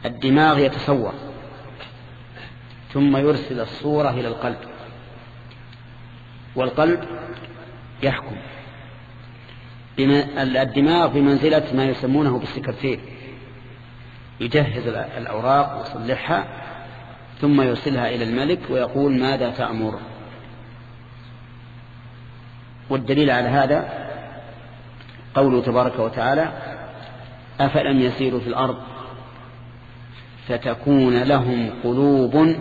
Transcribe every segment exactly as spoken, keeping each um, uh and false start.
الدماغ يتصور ثم يرسل الصورة إلى القلب، والقلب يحكم. الدماغ بمنزلة ما يسمونه بالسكرتير، يجهز الأوراق ويصلحها ثم يرسلها إلى الملك ويقول ماذا تأمر. والدليل على هذا قوله تبارك وتعالى أفلم يسيروا في الأرض فتكون لهم قلوب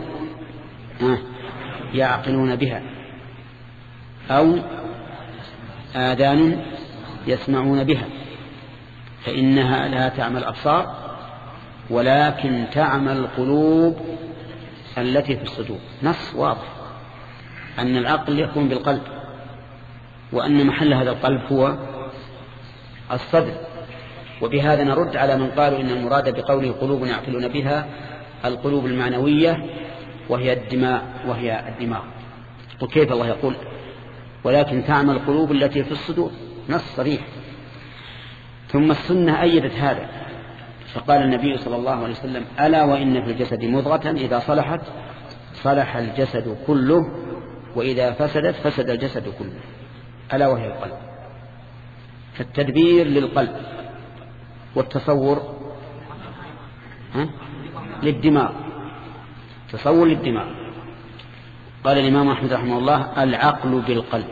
يعقلون بها أو آذان يسمعون بها فإنها لا تعمى الأبصار ولكن تعمى القلوب التي في الصدور. نص واضح أن العقل يكون بالقلب، وأن محل هذا القلب هو الصدر. وبهذا نرد على من قالوا إن المراد بقوله قلوب يعقلون بها القلوب المعنوية وهي الدماء وهي الدماغ. وكيف الله يقول ولكن تعمى القلوب التي في الصدور؟ نص صريح. ثم السنة أيدت هذا، فقال النبي صلى الله عليه وسلم ألا وإن في الجسد مضغة إذا صلحت صلح الجسد كله وإذا فسدت فسد الجسد كله، ألا وهي القلب. فالتدبير للقلب والتصور ها؟ للدماغ، تصور للدماغ. قال الإمام أحمد رحمه الله العقل بالقلب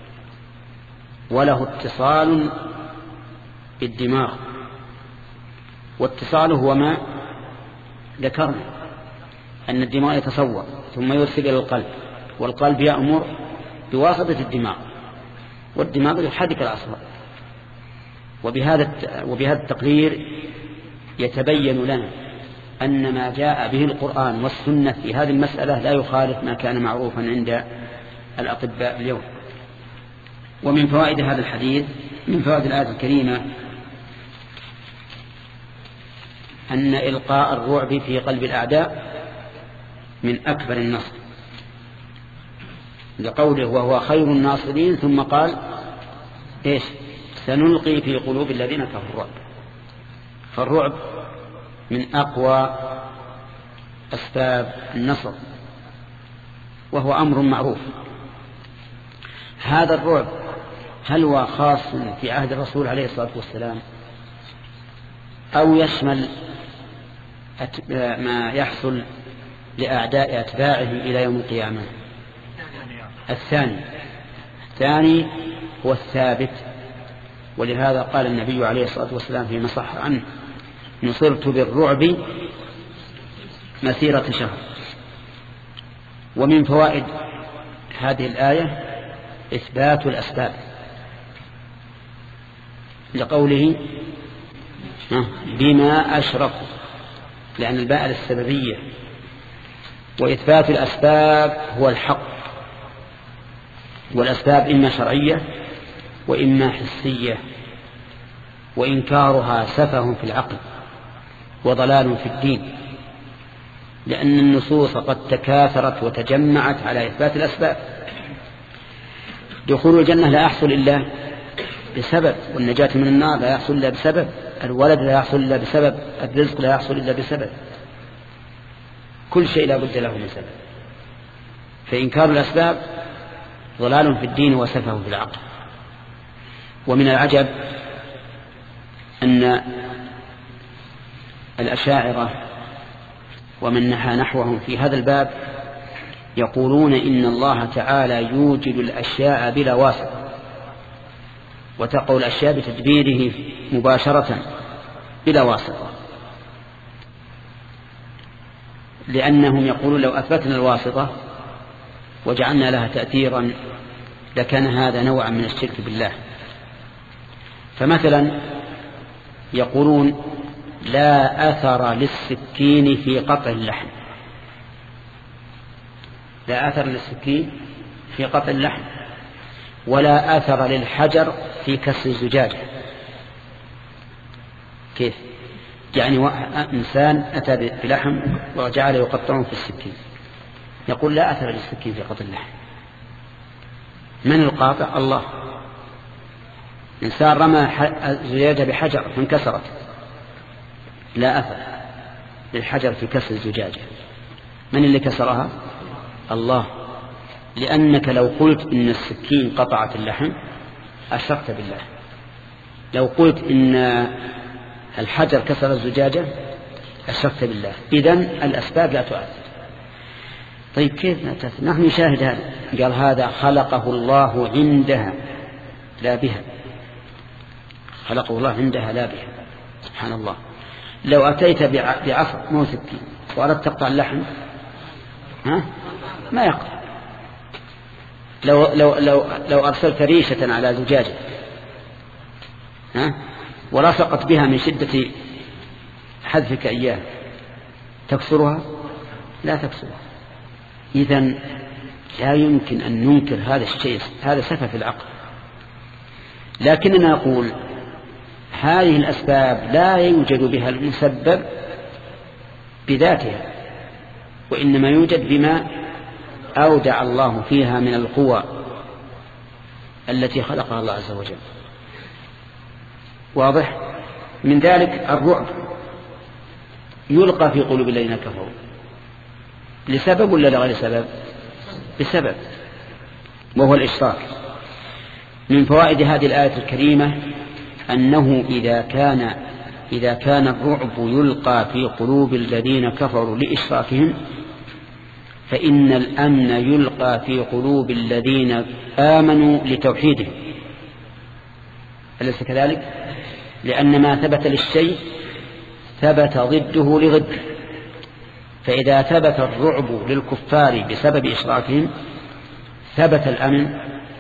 وله اتصال بالدماغ، واتصاله هو ما ذكرنا أن الدماغ يتصور ثم يرسل إلى القلب، والقلب يأمر بواسطة الدماغ، والدماغ يحرك الأصوات. وبهذا وبهذا التقرير يتبين لنا أن ما جاء به القرآن والسنة في هذه المسألة لا يخالف ما كان معروفا عند الأطباء اليوم. ومن فوائد هذا الحديث من فوائد الآية الكريمة أن إلقاء الرعب في قلب الأعداء من أكبر النصر، لقوله وهو خير الناصرين، ثم قال إيش سنلقي في قلوب الذين كفروا الرعب. فالرعب من أقوى أسباب النصر، وهو أمر معروف. هذا الرعب هل هو خاص في عهد الرسول عليه الصلاة والسلام أو يشمل ما يحصل لأعداء أتباعه إلى يوم القيامة؟ الثاني الثاني هو الثابت. ولهذا قال النبي عليه الصلاة والسلام فيما صح عنه نصرت بالرعب مسيرة شهر. ومن فوائد هذه الآية إثبات الأسباب، لقوله بما أشركوا، لأن الباء للسببية، وإثبات الأسباب هو الحق. والأسباب إما شرعية وإما حسية، وإنكارها سفه في العقل وضلال في الدين، لأن النصوص قد تكاثرت وتجمعت على إثبات الأسباب. دخول الجنة لا يحصل إلا بسبب، والنجاة من النار لا يحصل إلا بسبب، الولد لا يحصل إلا بسبب، الرزق لا يحصل إلا بسبب، كل شيء لا بد له من سبب. فإنكار الأسباب ضلال في الدين وسفه في العقل. ومن العجب أن الأشاعرة ومن نحى نحوهم في هذا الباب يقولون إن الله تعالى يوجد الأشياء بلا واسطة، وتقع الأشياء بتدبيره مباشرة بلا واسطة، لأنهم يقولون لو أثبتنا الواسطة وجعلنا لها تأثيرا لكان هذا نوعا من الشرك بالله. فمثلا يقولون لا أثر للسكين في قطع اللحم، لا أثر للسكين في قطع اللحم، ولا أثر للحجر في كسر الزجاجة. كيف؟ يعني إنسان أتى بلحم وجعل يقطعه في السكين، يقول لا أثر للسكين في قطع اللحم. من القاطع؟ الله. إنسان رمى زجاجة بحجر فانكسرت، لا أثر. للحجر في كسر الزجاجة؟ من اللي كسرها؟ الله. لأنك لو قلت إن السكين قطعت اللحم أشركت بالله، لو قلت إن الحجر كسر الزجاجة أشركت بالله. إذن الأسباب لا تؤثر. طيب كيف نتأثر؟ نحن نشاهد هذا، قال هذا خلقه الله عندها لا بها، خلقه الله عندها لا بها. سبحان الله. لو أتيت بعصر مو سكين وأردت تقطع اللحم ها ما يقطع. لو لو لو لو أرسلت ريشة على زجاجة ها ولصقت بها من شدة حذفك إياه تكسرها؟ لا تكسرها. إذن لا يمكن أن ننكر هذا الشيء، هذا سفه في العقل. لكننا نقول هذه الأسباب لا يوجد بها المسبب بذاتها، وإنما يوجد بما أودع الله فيها من القوى التي خلقها الله عز وجل. واضح؟ من ذلك الرعب يلقى في قلوب الذين كفروا لسبب ولا لغير سبب؟ بسبب، وهو الإشراك. من فوائد هذه الآية الكريمة أنه إذا كان إذا كان الرعب يلقى في قلوب الذين كفروا لإشراكهم، فإن الأمن يلقى في قلوب الذين آمنوا لتوحيدهم. أليس كذلك؟ لأن ما ثبت للشيء ثبت ضده لضده. فإذا ثبت الرعب للكفار بسبب إشراكهم ثبت الأمن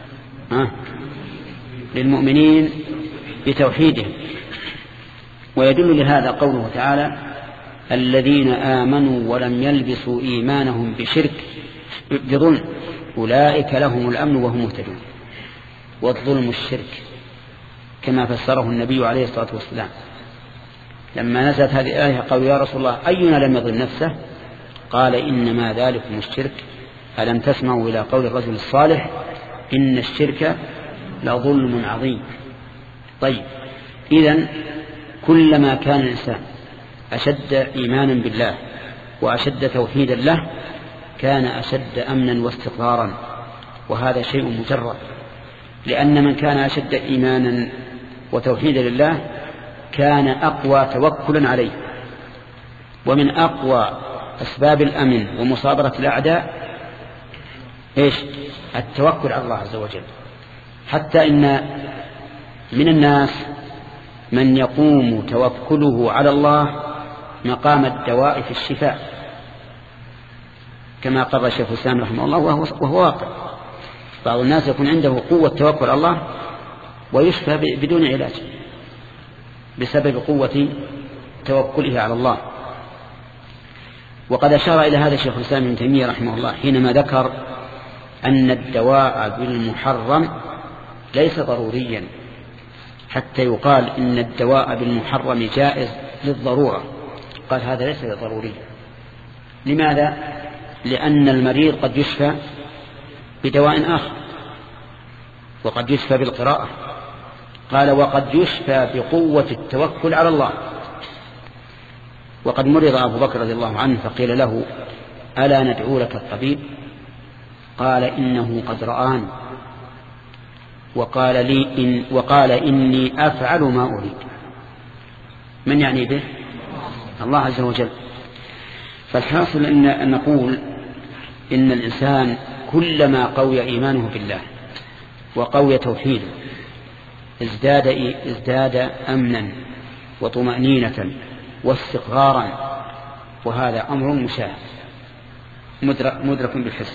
للمؤمنين بتوحيدهم. ويدل لهذا قوله تعالى: الذين آمنوا ولم يلبسوا إيمانهم بشرك بظلم أولئك لهم الأمن وهم مهتدون. والظلم الشرك كما فسره النبي عليه الصلاة والسلام لما نزلت هذه الآية. قالوا: يا رسول الله، أينا لم يظلم نفسه؟ قال: إنما ذلكم الشرك. ألم تسمعوا إلى قول الرجل الصالح: إن الشرك لظلم عظيم. طيب، إذن كلما كان الإنسان أشد إيمانا بالله وأشد توحيدا له كان أشد أمنا واستقرارا، وهذا شيء مجرد. لأن من كان أشد إيمانا وتوحيدا لله كان أقوى توكلا عليه. ومن أقوى أسباب الأمن ومصابرة الأعداء إيش؟ التوكل على الله عز وجل. حتى إن من الناس من يقوم توكله على الله مقام الدواء في الشفاء، كما قال الشيخ الإسلام رحمه الله، وهو, وهو واقع. بعض الناس يكون عنده قوة توكل على الله ويشفى بدون علاج بسبب قوة توكله على الله. وقد أشار إلى هذا الشيخ الإسلام ابن تيمية رحمه الله حينما ذكر أن الدواء بالمحرم ليس ضروريا حتى يقال إن الدواء بالمحرم جائز للضرورة. قال هذا ليس ضروري. لماذا؟ لأن المريض قد يشفى بدواء آخر، وقد يشفى بالقراءة. قال: وقد يشفى بقوة التوكل على الله. وقد مرض أبو بكر رضي الله عنه فقيل له: ألا ندعو لك الطبيب؟ قال: إنه قد رآن وقال لي إن وقال إني أفعل ما أريد. من يعني به؟ الله عز وجل. فالحاصل أن نقول إن الإنسان كلما قوي إيمانه بالله وقوي توحيده ازداد, ازداد أمنا وطمأنينة واستقرارا، وهذا أمر مشاهد مدرك, مدرك بالحس.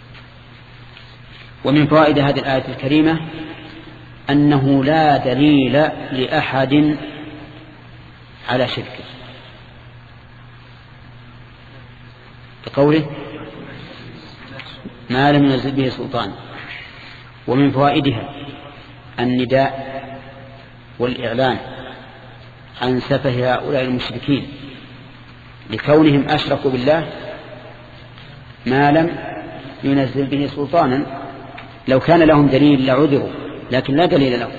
ومن فوائد هذه الآية الكريمة أنه لا دليل لأحد على شركه بقوله: ما لم ينزل به سلطان. ومن فوائدها النداء والإعلان عن سفه هؤلاء المشركين لكونهم أشركوا بالله ما لم ينزل به سلطانا. لو كان لهم دليل لعذروا، لكن لا دليل لهم،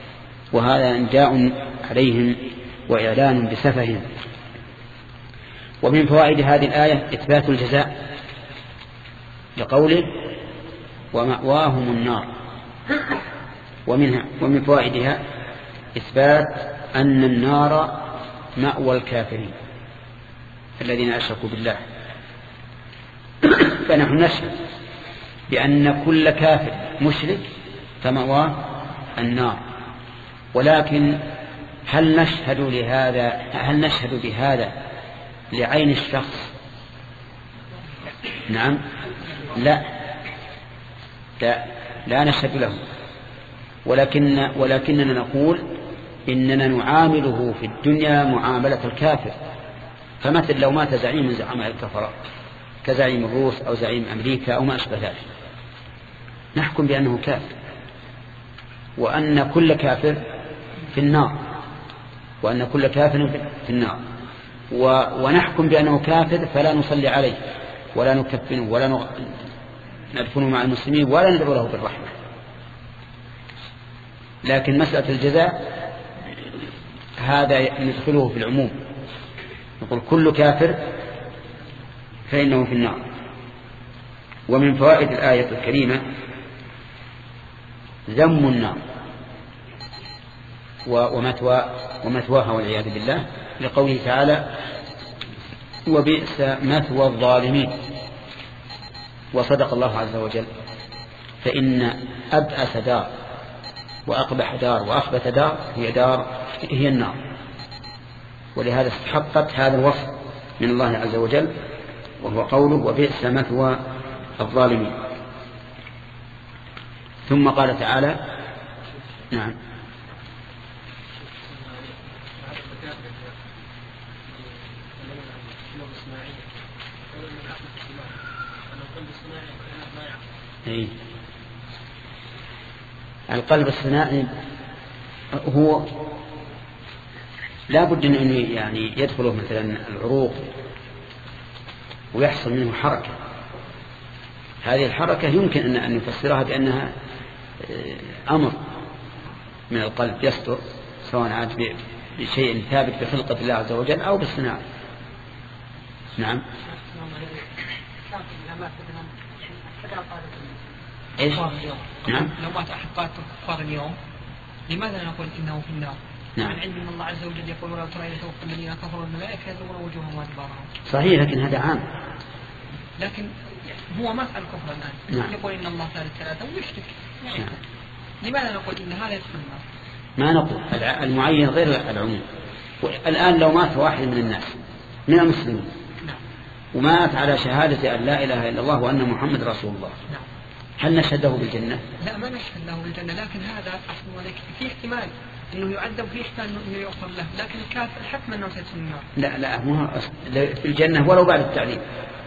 وهذا نداء عليهم وإعلان بسفههم. ومن فوائد هذه الآية إثبات الجزاء لقوله ومأواهم النار. ومنها ومن فوائدها إثبات أن النار مأوى الكافرين الذين أشركوا بالله. فنحن نشهد بأن كل كافر مشرك فمأواه النار، ولكن هل نشهد لهذا هل نشهد بهذا لعين الشخص؟ نعم، لا لا, لا نشهد له، ولكن ولكننا نقول إننا نعامله في الدنيا معاملة الكافر. فمثل لو مات زعيم من زعماء الكفرة كزعيم الروس أو زعيم أمريكا أو ما أشبه ذلك، نحكم بأنه كافر، وأن كل كافر في النار، وأن كل كافر في النار، ونحكم بأنه كافر فلا نصلي عليه ولا نكفنه ولا ندفنه مع المسلمين ولا ندعو له بالرحمة. لكن مسألة الجزاء هذا ندخله في العموم، نقول كل كافر فإنه في النار. ومن فوائد الآية الكريمة ذم النار ومثوى ومثواها والعياذ بالله، لقوله تعالى وبئس مثوى الظالمين. وصدق الله عز وجل، فإن أبأس دار وأقبح دار وأخبث دار هي دار هي النار، ولهذا استحقت هذا الوصف من الله عز وجل، وهو قوله وبئس مثوى الظالمين. ثم قال تعالى نعم أي. القلب الصناعي هو لا بد أن يعني يدخله مثلا العروق ويحصل منه حركة. هذه الحركة يمكن أن نفسرها بأنها أمر من القلب يصدر، سواء عاد بشيء ثابت بخلقة الله عز وجل أو بالصناعة. نعم. إيش؟ نعم. لو مات أحد قاتل كفار اليوم لماذا نقول إنه في النار؟ نعم. من علم أن الله عز وجل يقول ولو ترى إذا توفى الذين كفروا الملائكة يضربون وجوههم وأدبارهم. صحيح، لكن هذا عام. لكن هو ما فعل الكفر الآن. نعم. يقول إن الله ثالث ثلاثة ويشرك. يعني نعم. لماذا نقول إن هذا يدخل النار؟ ما نقول المعين غير العموم. الآن لو مات واحد من الناس من المسلمين نعم. ومات على شهادة أن لا إله إلا الله وأن محمد رسول الله، نعم. هل نشهده بالجنة؟ لا، ما نشهد له بالجنة، لكن هذا أصلا في احتمال إنه يعذب، في احتمال إنه يغفر له، لكن الكافر حتما أنه سيدخل النار. لا لا مو في الجنة ولو بعد التعذيب.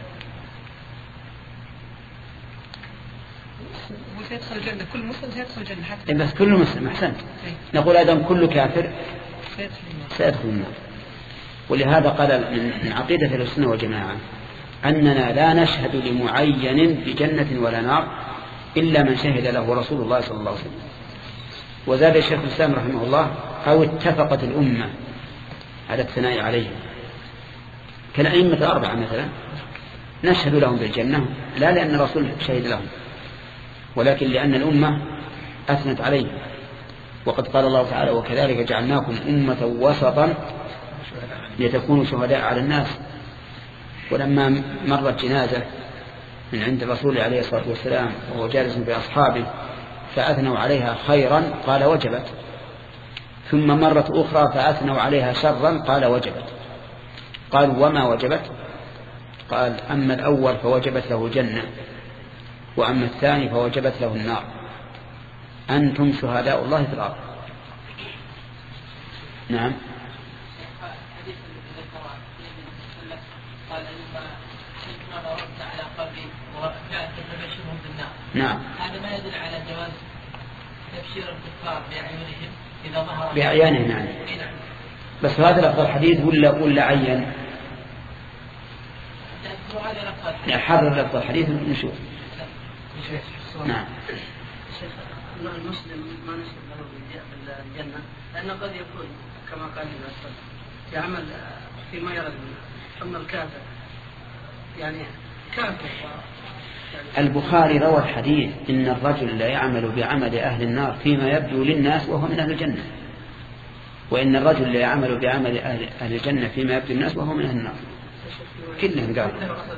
وسيدخل الجنة، كل مسلم سيدخل الجنة حتى. بس كل مسلم أحسنت. نقول آدم كل كافر سيدخل النار. ولهذا قال من عقيدة أهل السنة والجماعة أننا لا نشهد لمعين بجنة ولا نار إلا من شهد له رسول الله صلى الله عليه وسلم. وزاد الشيخ الإسلام رحمه الله أو اتفقت الأمة على الثناء عليهم كالأئمة الأربعة مثلا، نشهد لهم بالجنة لا لأن الرسول شهد لهم، ولكن لأن الأمة أثنت عليهم. وقد قال الله تعالى وكذلك جعلناكم أمة وسطا لتكونوا شهداء على الناس. ولما مرت جنازة من عند الرسول عليه الصلاة والسلام وهو جالس بأصحابه فأثنوا عليها خيرا قال وجبت، ثم مرت أخرى فأثنوا عليها شرا قال وجبت. قالوا وما وجبت؟ قال أما الأول فوجبت له الجنة، وأما الثاني فوجبت له النار. أنتم شهداء الله في الأرض. نعم. قال إنما رد على قلبي وجاءت تبشرهم بالنار. نعم. هذا ما يدل على جواز تبشير الكفار بأعينهم إذا ظهر بأعيانهم يعني. بس هذا لفظ الحديث ولا ولا عين؟ لا، حرر لفظ الحديث نشوف. نعم. المسلم ما نشهد له بالجنة لأنه قد يكون كما قال الناس يعمل فيما يرد منه. ثم الكافر يعني كافر. البخاري روى الحديث إن الرجل لا يعمل بعمل أهل النار فيما يبدو للناس وهو من أهل الجنة، وإن الرجل لا يعمل بعمل أهل, أهل الجنة فيما يبدو للناس وهو من أهل النار. كلهم قالوا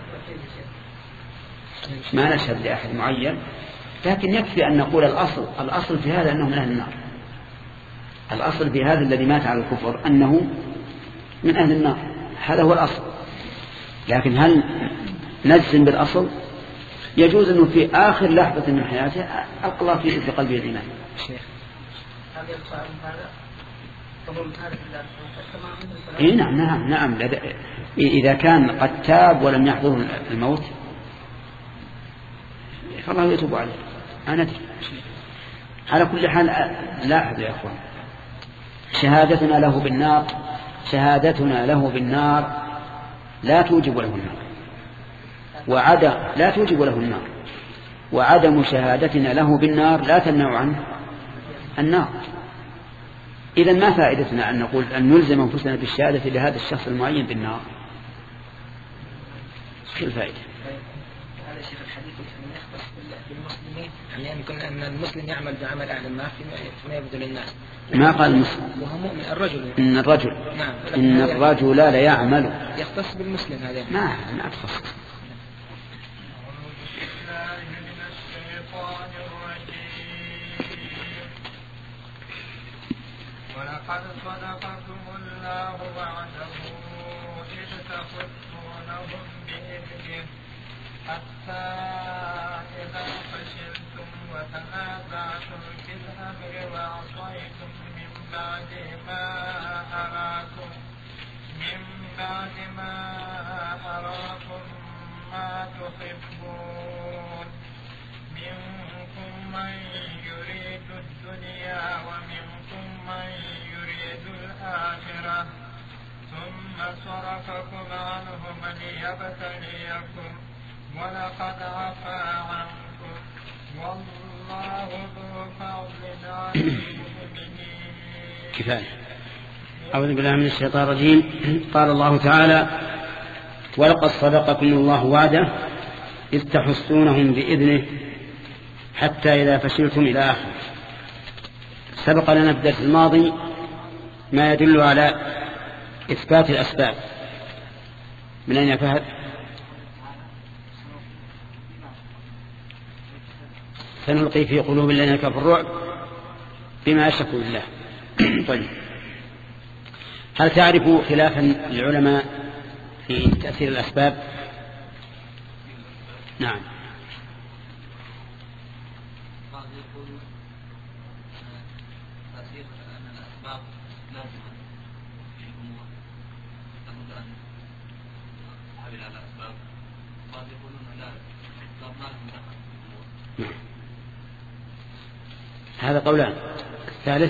ما نشهد لأحد معين، لكن يكفي أن نقول الأصل الأصل في هذا أنه من أهل النار. الأصل في هذا الذي مات على الكفر أنه من أهل النار، هذا هو الأصل. لكن هل نجزم بالأصل؟ يجوز أنه في آخر لحظة من حياته ألقى الله في قلبه الإيمان. إيه نعم نعم نعم. إذا كان قد تاب ولم يحضره الموت فالله يتوب عليه. أنا أدري. على كل حال لاحظوا يا أخوان، شهادتنا له بالنار شهادتنا له بالنار لا توجب له النار، وعدم لا توجب له النار، وعدم شهادتنا له بالنار لا تمنع عنه النار. إذن ما فائدتنا أن نقول أن نلزم أنفسنا بالشهادة لهذا الشخص المعين بالنار؟ شو الفائدة؟ هذا شيخ الحديث يختص بالمسلمين، يعني يكون أن المسلم يعمل بعمل أهل النار فيما يبدو للناس. ما قال المسلم وهو مؤمن الرجل إن الرجل نعم إن الرجل لا يعمل يختص بالمسلم هذا ما ما تخصص. ولقد صدقكم الله وعده إذ تحسونهم بإذنه حتى إذا فشلتم وتنازعتم في الأمر وعصيتم من بعد ما أراكم من بعد ما أراكم ما تحبون منكم من يريد الدنيا ومنكم من يريد الآخرة ثم صرفكم عنهم ليبتليكم ولقد عفا عنكم والله ذو فضل على المؤمنين. كفاية. أعوذ بالله من الشيطان الرجيم. قال الله تعالى: ولقد صدقكم الله وعده إذ تحسونهم بإذنه حتى إذا فشلتم إلى آخر. سبق لنا في الدرس الماضي ما يدل على إثبات الأسباب. من أين فهد؟ سنلقي في قلوب الذين كفروا الرعب بما أشركوا بالله. طيب، هل تعرف خلافا العلماء في تأثير الأسباب؟ نعم. هذا قولان. الثالث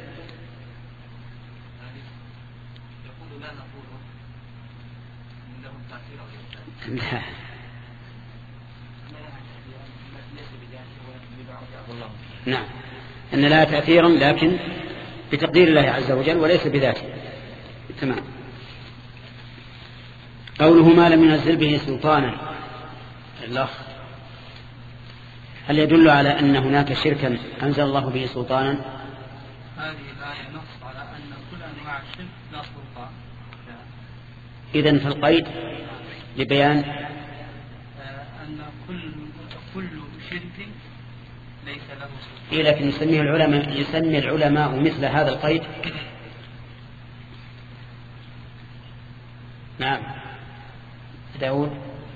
يقول لا نقول إن لهم تأثير لا. نعم، أن لها تأثيرا لكن بتقدير الله عز وجل وليس بذاته. تمام. قوله ما لم ينزل به سلطانا، الأخ، هل يدل على أن هناك شركا أنزل الله به سلطانا؟ هذه الآية نص على أن كل أنواع الشرك لا سلطان. إذن فالقيد لبيان أن كل كل شرك ليس له سلطان. إيه، لكن يسميه العلماء يسمي العلماء مثل هذا القيد. نعم داود.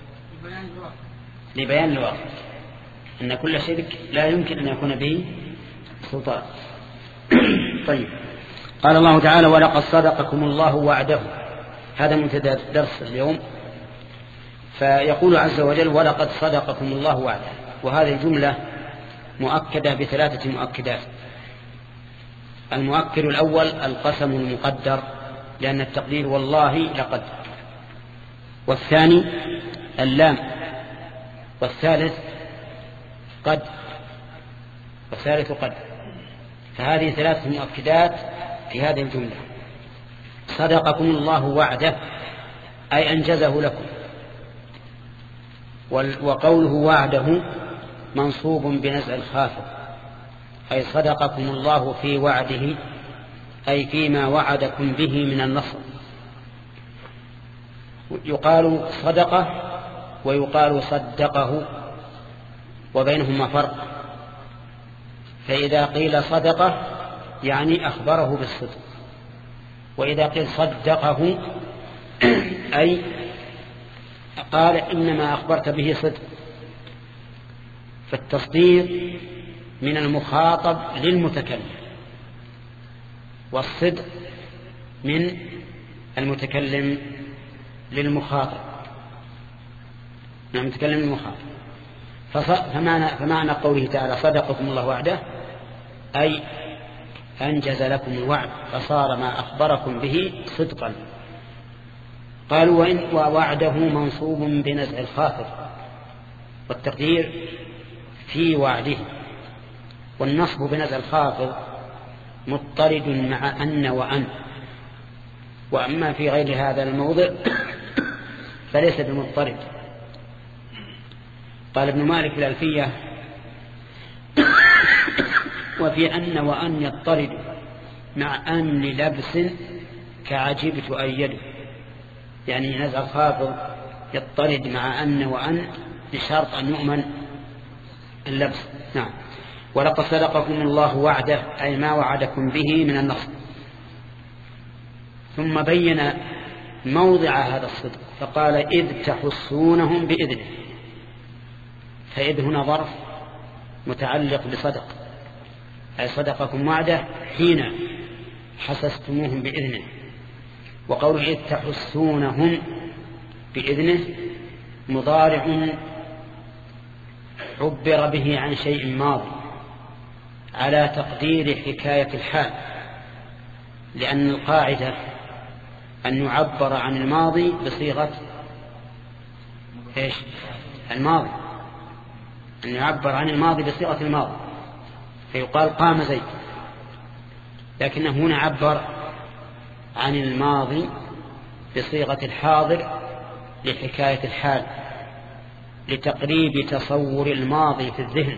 لبيان الواقع أن كل شرك لا يمكن أن يكون به سلطان. طيب، قال الله تعالى: ولقد صدقكم الله وعده. هذا منتدى درس اليوم. فيقول عز وجل: ولقد صدقكم الله وعده، وهذه الجملة مؤكدة بثلاثة مؤكدات. المؤكد الأول القسم المقدر، لأن التقدير والله لقد. والثاني اللام. والثالث قد. والثالث قد. فهذه ثلاثة مؤكدات في هذه الجملة. صدقكم الله وعده، أي أنجزه لكم. وقوله وعده منصوب بنزع الخافض، أي صدقكم الله في وعده، أي فيما وعدكم به من النصر. يقال صدقه ويقال صدقه، وبينهما فرق. فإذا قيل صدقه يعني أخبره بالصدق، وإذا قيل صدقه أي قال إنما أخبرت به صدق. فالتصديق من المخاطب للمتكلم، والصدق من المتكلم للمخاطب، من المتكلم للمخاطب. فمعنى, فمعنى قوله تعالى صدقكم الله وعده أي أنجز لكم الوعد، فصار ما أخبركم به صدقا. قالوا وإن ووعده منصوب بنزع الخافض، والتقدير في وعده. والنصب بنزع الخافض مضطرد مع أن وأن، وأما في غير هذا الموضع فليس بمضطرد. قال ابن مالك في الألفية وفي أن وأن يضطرد مع أن لبس كعجبت أيده، يعني نزع الخافض يضطرد مع أن وأن بشرط أن يؤمن اللبس. نعم. ولقد صدقكم الله وعده أي ما وعدكم به من النصر. ثم بين موضع هذا الصدق فقال إذ تحصونهم بإذنه، فإذ هنا ظرف متعلق بصدق، أي صدقكم وعده حين حسستموهم بإذنه. وقوله إذ تحسونهم بإذنه مضارع عبر به عن شيء ماضي على تقدير حكاية الحال، لأن القاعدة أن يعبر عن الماضي بصيغة إيش؟ الماضي، أن يعبر عن الماضي بصيغة الماضي، فيقال قام زيد، لكنه هنا عبر عن الماضي بصيغة الحاضر لحكاية الحال، لتقريب تصور الماضي في الذهن،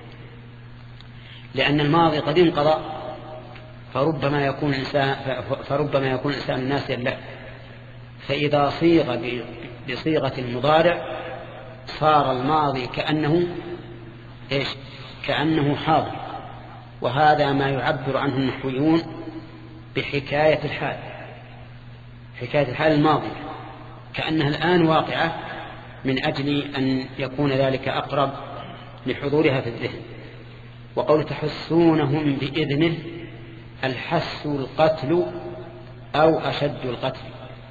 لأن الماضي قد انقضى، فربما يكون إنسان فربما يكون إنسان ناسيا له، فإذا صيغ بصيغة المضارع صار الماضي كأنه إيش؟ كأنه حاضر. وهذا ما يعبر عنه النحويون بحكاية الحال، حكاية الحال الماضي كأنها الآن واقعة، من أجل أن يكون ذلك أقرب لحضورها في الذهن. وقول تحسونهم بإذنه الحس القتل أو أشد القتل،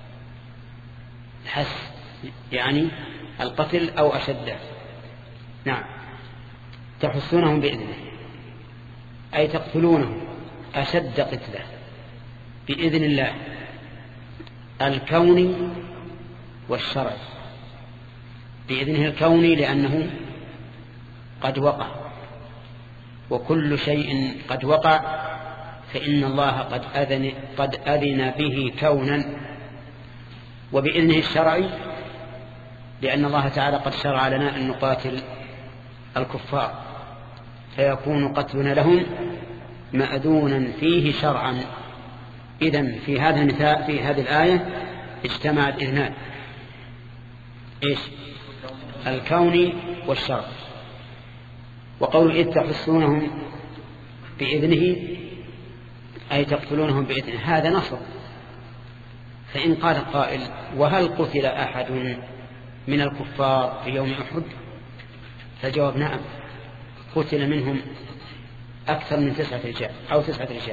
الحس يعني القتل أو أشده. نعم. تحسونهم بإذنه أي تقتلونهم أشد قتله بإذن الله الكوني والشرعي. بإذنه الكوني لأنه قد وقع، وكل شيء قد وقع فإن الله قد أذن, قد أذن به كونا. وبإذنه الشرعي لأن الله تعالى قد شرع لنا أن نقاتل الكفار، فيكون قتلنا لهم مأذونا فيه شرعا. إذن في هذا المثال في هذه الآية اجتمع الإذنان، إيش؟ الكوني والشرع. وقول إذ تحسونهم بإذنه أي تقتلونهم بإذنه، هذا نصر. فإن قال القائل وهل قتل أحد من الكفار في يوم أحد؟ فالجواب نعم، قتل منهم أكثر من تسعة رجال أو تسعة رجال،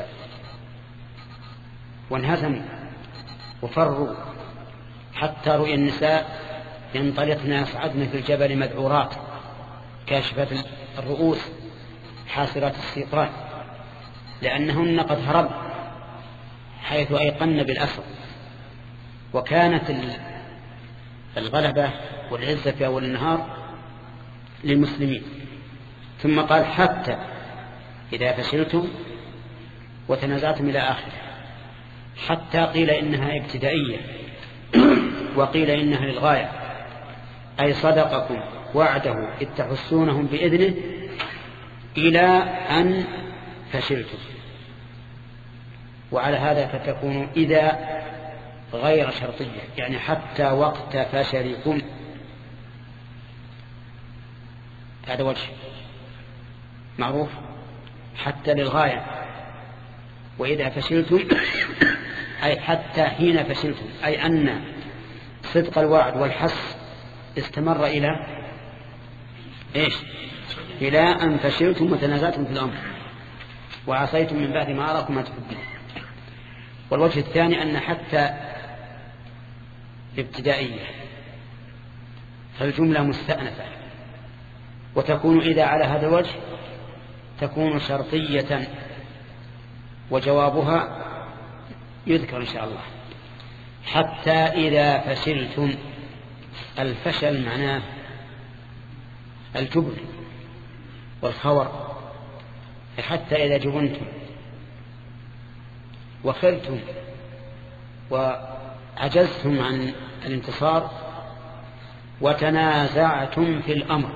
وانهزموا وفروا حتى رؤي النساء ينطلقن يصعدن في الجبل مذعورات كاشفات الرؤوس حاسرات السيطان، لأنهن قد هرب حيث أيقن بالأسر. وكانت الغلبة والعزة في أول النهار للمسلمين. ثم قال حتى إذا فشلتم وتنازعتم إلى آخره. حتى قيل إنها ابتدائية وقيل إنها للغاية، أي صدقكم وعده إذ تحسونهم بإذنه إلى أن فشلتم. وعلى هذا فتكون إذا غير شرطية، يعني حتى وقت فشلكم، هذا وجه معروف، حتى للغاية. وإذا فشلتم أي حتى حين فشلتم، أي أن صدق الوعد والحث استمر إلى إيش؟ إلى أن فشلتم وتنازعتم في الأمر وعصيتم من بعد ما أراكم ما تحبون. والوجه الثاني أن حتى ابتدائية، فالجملة مستأنفة، وتكون إذا على هذا الوجه تكون شرطية، وجوابها يذكر إن شاء الله. حتى إذا فشلتم، الفشل معناه الجبن والخور، حتى إذا جبنتم وخرتم وعجزتم عن الانتصار وتنازعتم في الأمر.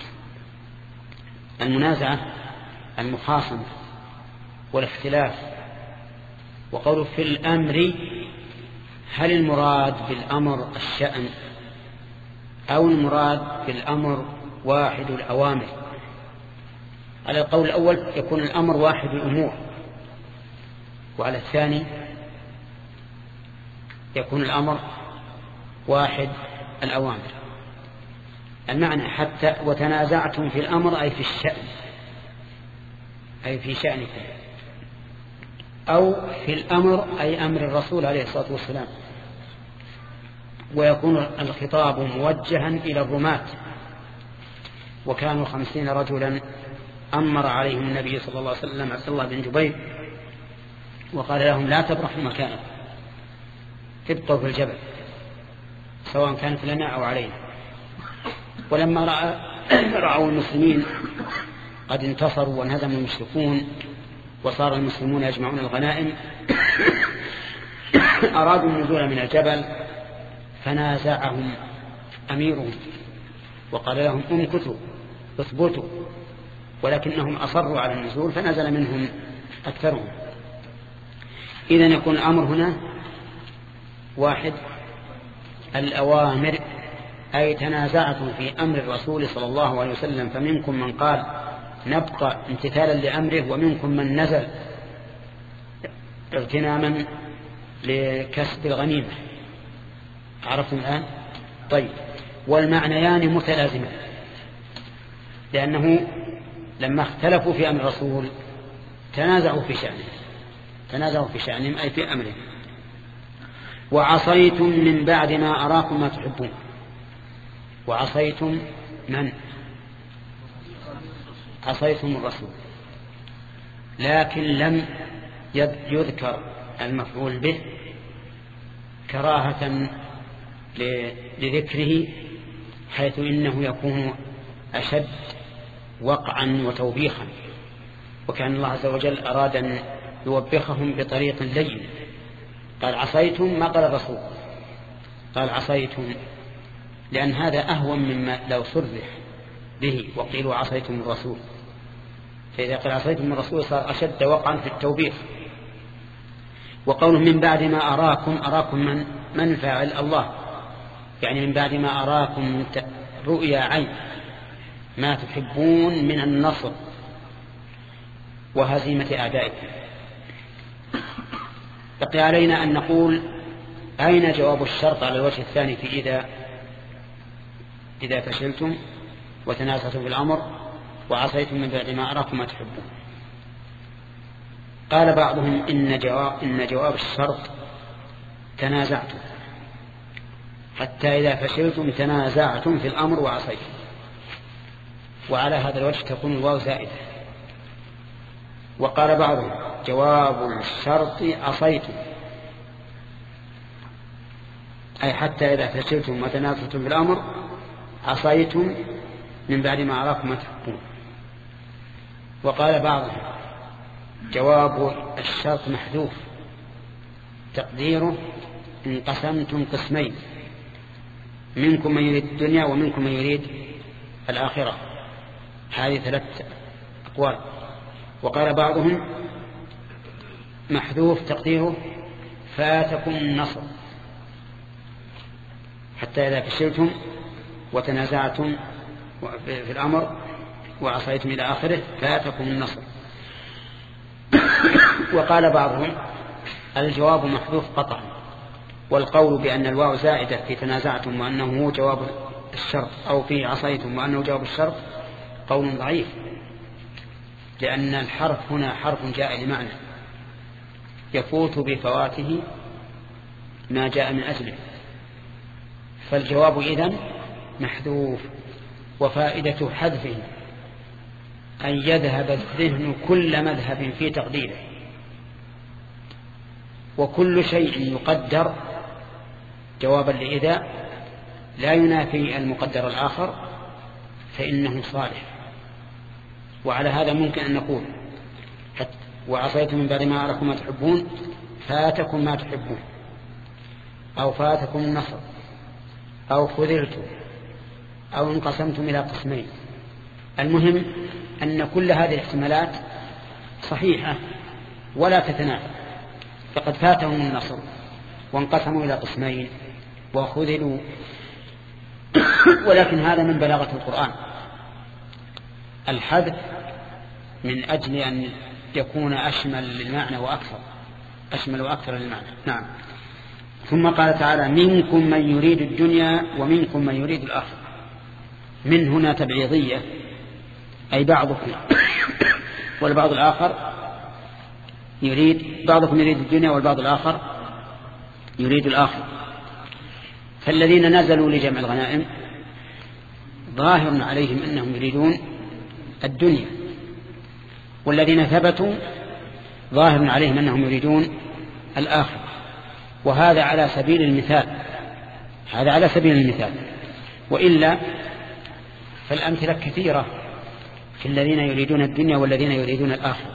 المنازعة المخاصمة والاختلاف. وقوله في الأمر، هل المراد بالأمر الشأن أو المراد بالأمر واحد الأوامر؟ على القول الأول يكون الأمر واحد الأمور، وعلى الثاني يكون الأمر واحد الأوامر. المعنى حتى وتنازعتم في الأمر أي في الشأن، أي في شأنكم، أو في الأمر أي أمر الرسول عليه الصلاة والسلام. ويكون الخطاب موجها إلى الرماة، وكانوا خمسين رجلا أمر عليهم النبي صلى الله عليه وسلم عبد الله بن جبير وقال لهم لا تبرحوا مكانكم، ابقوا في الجبل سواء كانت لنا أو علينا. ولما رأى رأوا المسلمين قد انتصروا وانهزم المشركون وصار المسلمون يجمعون الغنائم أرادوا النزول من الجبل، فنازعهم أميرهم وقال لهم امكثوا اثبتوا، ولكنهم أصروا على النزول فنزل منهم أكثرهم. إذن يكون الأمر هنا واحد الأوامر، أي تنازعتم في أمر الرسول صلى الله عليه وسلم، فمنكم من قال نبقى امتثالا لأمره، ومنكم من نزل اغتناما لكسب الغنيمة. عرفتم الآن؟ طيب، والمعنيان متلازمان، لأنه لما اختلفوا في أمر الرسول تنازعوا في شأنه تنازعوا في شأنهم أي في أمره. وعصيتم من بعد ما أراكم ما تحبون. وعصيتم من؟ عصيتم الرسول، لكن لم يذكر المفعول به كراهة لذكره، حيث إنه يكون أشد وقعا وتوبيخا، وكان الله عز وجل أراد أن يوبخهم بطريق لين. قال عصيتم، ما قال الرسول، قال عصيتم، لأن هذا أهون مما لو صرح به وقيلوا عصيتم الرسول. فإذا قال عصيتم الرسول صار أشد وقعا في التوبيخ. وقوله من بعد ما أراكم، أراكم من من فاعل؟ الله، يعني من بعد ما أراكم رؤيا عين ما تحبون من النصر وهزيمة أعدائكم. بقي علينا أن نقول أين جواب الشرط على الوجه الثاني في إذا إذا فشلتم وتنازعتم في الأمر وعصيتم من بعد ما أراكم ما تحبون. قال بعضهم إن جواب, إن جواب الشرط تنازعتم، حتى إذا فشلتم تنازعتم في الأمر وعصيتم، وعلى هذا الوجه تكون الواو زائدة. وقال بعضهم جواب الشرط عصيتم، أي حتى إذا فشلتم وتنازعتم في الأمر عصيتم من بعد ما أراكم ما تحبون. وقال بعضهم جواب الشرط محذوف، تقديره انقسمتم قسمين، منكم من يريد الدنيا ومنكم من يريد الآخرة. هذه ثلاث أقوال. وقال بعضهم محذوف تقديره فاتكم النصر، حتى إذا فشلتم وتنازعتم في الأمر وعصيتم إلى آخره فاتكم النصر. وقال بعضهم الجواب محذوف قطعا، والقول بأن الواو زائدة في تنازعتم وأنه هو جواب الشرط أو في عصيتم وأنه جواب الشرط قول ضعيف، لأن الحرف هنا حرف جاء لمعنى يفوت بفواته ما جاء من أجله، فالجواب إذن محذوف. وفائدة حذفه أن يذهب الذهن كل مذهب في تقديره، وكل شيء يقدر جوابا لإذا لا ينافي المقدر الآخر فإنه صالح. وعلى هذا ممكن أن نقول وعصيتم من بعد ما أراكم ما تحبون فاتكم ما تحبون، أو فاتكم النصر، أو خذلتم، أو انقسمتم إلى قسمين. المهم أن كل هذه الاحتمالات صحيحة ولا تتنافى، فقد فاتهم النصر وانقسموا إلى قسمين وخذلوا. ولكن هذا من بلاغة القرآن، الحذف من أجل أن يكون أشمل للمعنى وأكثر، أشمل وأكثر للمعنى. نعم. ثم قال تعالى منكم من يريد الدنيا ومنكم من يريد الآخرة. من هنا تبعيضية، أي بعضكم والبعض الآخر يريد، بعضكم يريد الدنيا والبعض الآخر يريد الآخرة. فالذين نزلوا لجمع الغنائم ظاهر عليهم أنهم يريدون الدنيا، والذين ثبتوا ظاهر عليهم أنهم يريدون الآخرة. وهذا على سبيل المثال، هذا على سبيل المثال، وإلا فالأمثلة كثيرة في الذين يريدون الدنيا والذين يريدون الآخرة.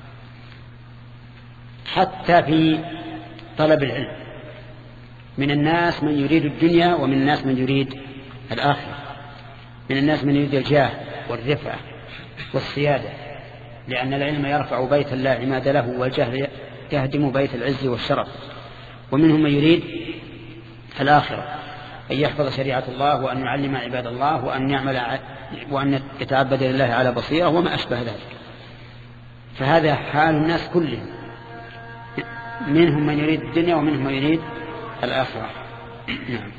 حتى في طلب العلم من الناس من يريد الدنيا ومن الناس من يريد الآخرة. من الناس من يريد الجاه والرفعة والسيادة، لأن العلم يرفع بيتا لا عماد له، والجهل يهدم بيت العز والشرف. ومنهم من يريد الآخرة، أن يحفظ شريعة الله وأن يعلم عباد الله وأن يعمل وأن يتعبد لله على بصيرة وما أشبه ذلك. فهذا حال الناس كلهم، منهم من يريد الدنيا ومنهم من يريد الآخرة. نعم.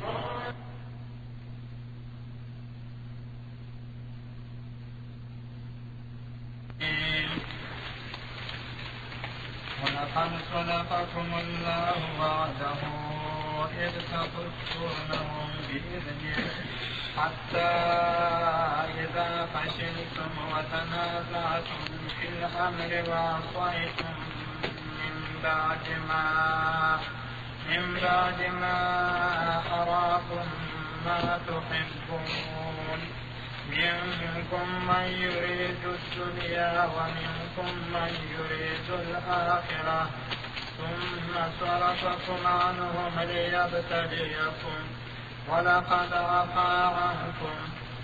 ولقد صدقكم الله وعده إذ تحسونهم بإذنه حتى إذا فشلتم وتنازعتم في الأمر وعصيتم من بعد ما من بعد ما أراكم ما تحبون منكم من يريد الدنيا ومنكم من يريد الآخرة ثم صرفكم عنهم ليبتليكم ولقد عفا عنكم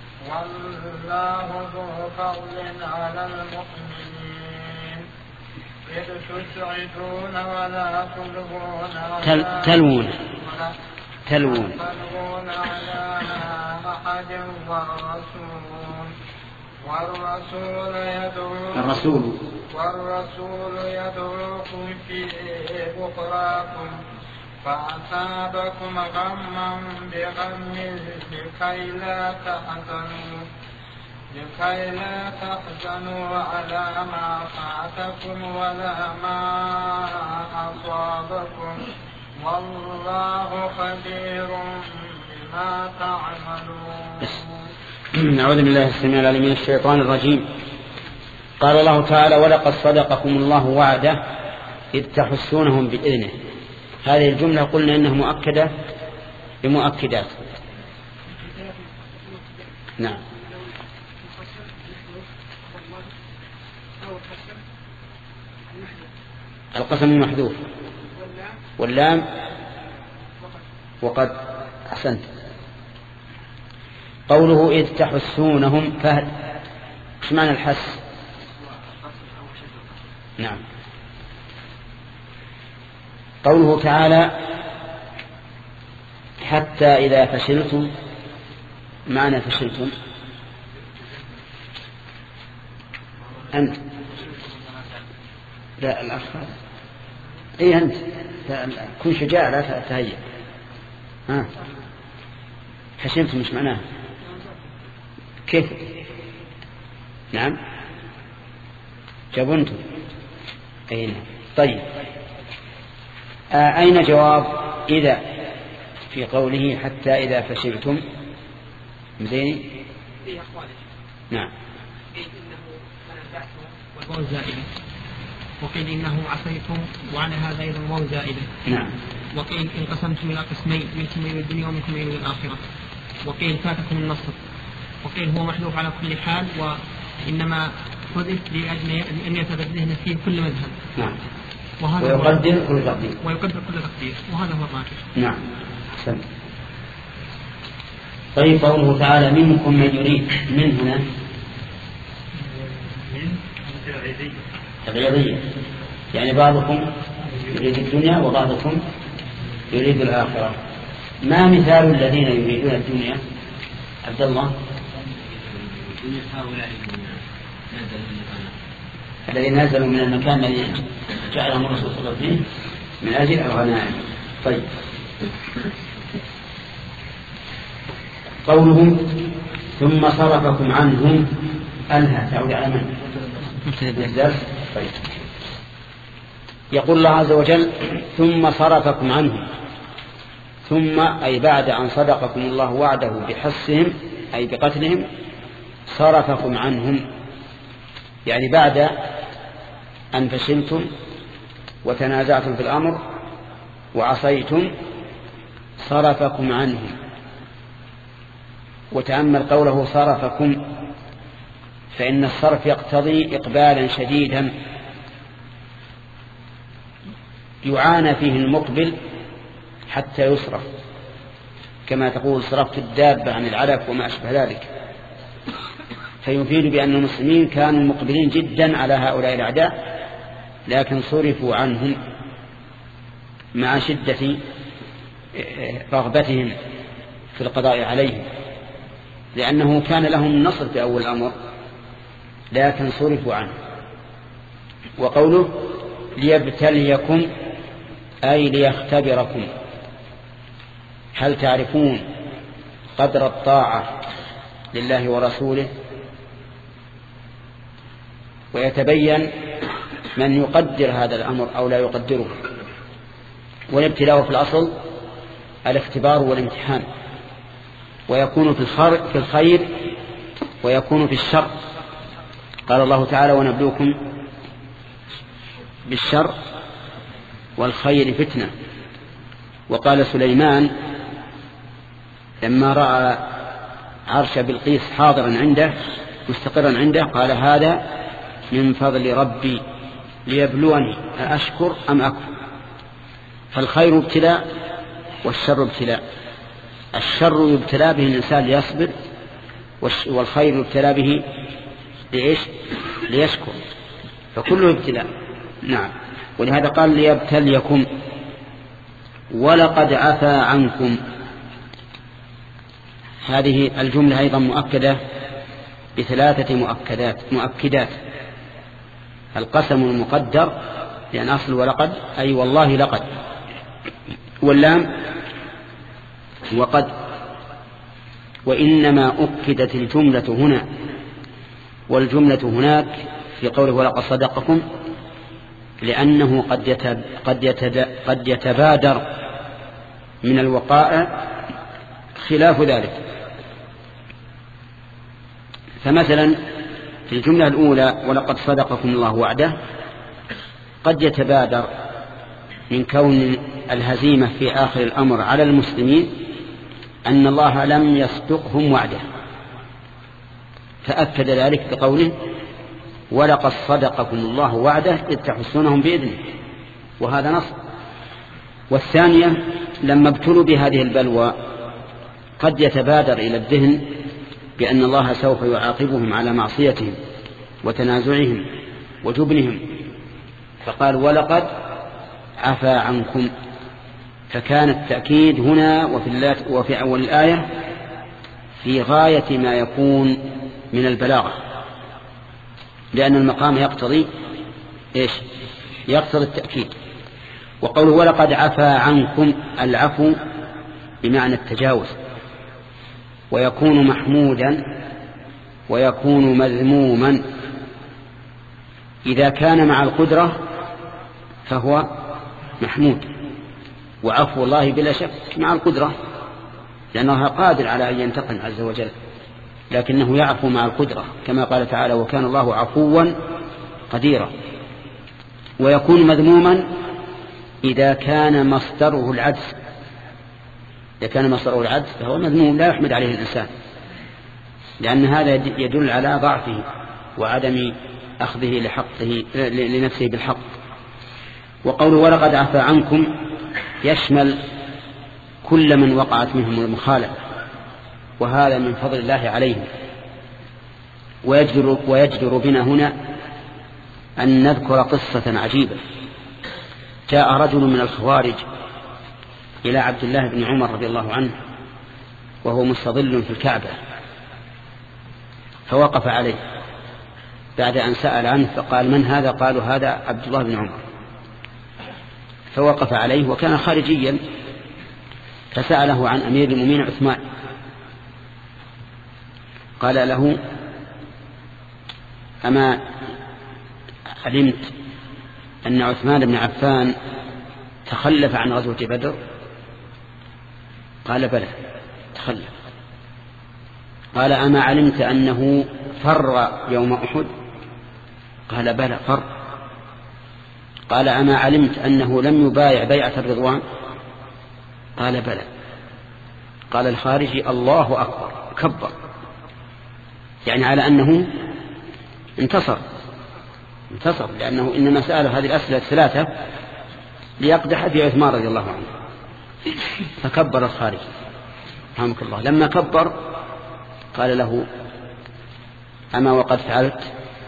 والله ذو فضل على المؤمنين إذ تسعدون ولا تلوون على تلوون تلوون تلوون على أحد والرسول والرسول يدعوكم الرسول والرسول يدعوكم في أخراكم فأصابكم غما بغم لكي لا تحزنوا لكي لا تحزنوا على ما فاتكم ولا ما أصابكم والله خبير بما تعملون. أعوذ بالله السميع العليم من الشيطان الرجيم. قال الله تعالى ولقد صدقكم الله وعده إذ تحسونهم بإذنه. هذه الجملة قلنا إنها مؤكدة بمؤكدات. نعم. القسم محذوف واللام وقد أحسنت قوله إذ تحسونهم فهد، ايش معنى الحس؟ نعم. قوله تعالى حتى إذا فشلتم، معنى فشلتم أنت، لا الأخ إيه أنت كن شجاع لا تهيئ. ها فشلتم مش معناه كيف؟ نعم جبنتم. أين طيب آه أين جواب إذا في قوله حتى إذا فشلتم؟ مزيني نعم. والواو زائدة، وقيل إنه عصيتم وعلى هذا أيضا واو زائدة. نعم. وقيل إن قسمتم إلى قسمين منكم إلى الدنيا ومنكم إلى الآخرة. وقيل فاتكم النصر. وقيل هو محذوف على كل حال، وإنما حذف لأجل أن يتبدلن فيه كل مذهب. نعم. وهذا ويقدر كل تقدير. ويقدر كل تقدير، وهذا هو الراجح. نعم. أحسن. طيب قوله تعالى منكم من يريد، من هنا تبعيضية، يعني بعضكم يريد الدنيا وبعضكم يريد الآخرة. ما مثال الذين يريدون الدنيا؟ عبد الله. الذين نزلوا من المكان الذي جعلهم الرسول صلى الله عليه وسلم من أجل الغنائم. طيب قوله ثم صرفكم عنهم، أنها تعود على من؟ طيب. يقول الله عز وجل ثم صرفكم عنهم، ثم أي بعد أن صدقكم الله وعده بحسهم أي بقتلهم صرفكم عنهم، يعني بعد أن فشلتم وتنازعتم في الأمر وعصيتم صرفكم عنهم. وتأمل قوله صرفكم، فإن الصرف يقتضي إقبالا شديدا يعانى فيه المقبل حتى يصرف، كما تقول صرفت الدابة عن العلف وما أشبه ذلك. فيفيد بأن المسلمين كانوا مقبلين جدا على هؤلاء الأعداء، لكن صرفوا عنهم مع شدة رغبتهم في القضاء عليهم، لأنه كان لهم النصر في أول الأمر، لكن صرفوا عنه. وقوله ليبتليكم أي ليختبركم، هل تعرفون قدر الطاعة لله ورسوله؟ ويتبين من يقدر هذا الأمر أو لا يقدره. والابتلاء في الأصل الاختبار والامتحان، ويكون في الخير ويكون في الشر. قال الله تعالى ونبلوكم بالشر والخير فتنة. وقال سليمان لما رأى عرش بلقيس حاضرا عنده مستقرا عنده قال هذا من فضل ربي ليبلوني أأشكر أم أكفر. فالخير ابتلاء والشر ابتلاء. الشر يبتلى به الإنسان ليصبر، والخير يبتلى به لإيش؟ ليشكر. فكله ابتلاء. نعم. ولهذا قال ليبتليكم ولقد عفا عنكم. هذه الجملة أيضا مؤكدة بثلاثة مؤكدات مؤكدات القسم المقدر، لأن أصل ولقد أي والله لقد، واللام وقد. وإنما أكدت الجملة هنا والجملة هناك في قوله ولقد صدقكم، لأنه قد يتب قد, يتب قد يتبادر من الوقائع خلاف ذلك. فمثلا في الجملة الأولى ولقد صدقكم الله وعده قد يتبادر من كون الهزيمة في آخر الأمر على المسلمين أن الله لم يصدقهم وعده، فأكد ذلك بقوله ولقد صدقكم الله وعده إذ تحسونهم بإذنه، وهذا نص. والثانية لما ابتلوا بهذه البلوى قد يتبادر إلى الذهن بأن الله سوف يعاقبهم على معصيتهم وتنازعهم وجبنهم، فقال ولقد عفا عنكم، فكان التأكيد هنا وفي أول الآية في غاية ما يكون من البلاغة، لأن المقام يقتضي إيش؟ يقتضي التأكيد. وقوله ولقد عفا عنكم، العفو بمعنى التجاوز، ويكون محمودا ويكون مذموما. إذا كان مع القدرة فهو محمود، وعفو الله بلا شك مع القدرة، لأنه قادر على أن ينتقم عز وجل، لكنه يعفو مع القدرة كما قال تعالى وكان الله عفوا قديرا. ويكون مذموما إذا كان مصدره العجز، إذا كان مصدره العجز فهو مذموم لا يحمد عليه الإنسان، لأن هذا يدل على ضعفه وعدم أخذه لحقه لنفسه بالحق. وقوله ولقد عفا عنكم يشمل كل من وقعت منهم المخالفة، وهذا من فضل الله عليهم. ويجدر, ويجدر بنا هنا أن نذكر قصة عجيبة. جاء رجل من الخوارج إلى عبد الله بن عمر رضي الله عنه وهو مستظل في الكعبة، فوقف عليه بعد أن سأل عنه فقال من هذا؟ قالوا هذا عبد الله بن عمر. فوقف عليه وكان خارجيا، فسأله عن أمير المؤمنين عثمان، قال له أما علمت أن عثمان بن عفان تخلف عن غزوة بدر؟ قال بلى تخلف. قال أما علمت أنه فر يوم أحد؟ قال بلى فر. قال أما علمت أنه لم يبايع بيعة الرضوان؟ قال بلى. قال الخارجي الله أكبر، كبر، يعني على أنه انتصر انتصر لأنه إنما سأل هذه الأسئلة الثلاثة ليقدح في عثمان رضي الله عنه، فكبر الخارجي رحمك الله. لما كبر قال له أما وقد فعلت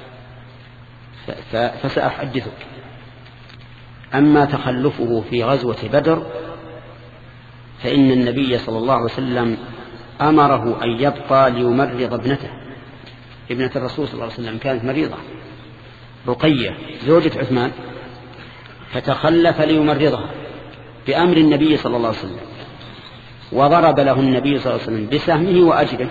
فسأحدثك. أما تخلفه في غزوة بدر فإن النبي صلى الله عليه وسلم أمره أن يبقى ليمرض ابنته، ابنة الرسول صلى الله عليه وسلم كانت مريضة، رقية زوجة عثمان، فتخلف ليمرضها بأمر النبي صلى الله عليه وسلم، وضرب له النبي صلى الله عليه وسلم بسهمه وأجره.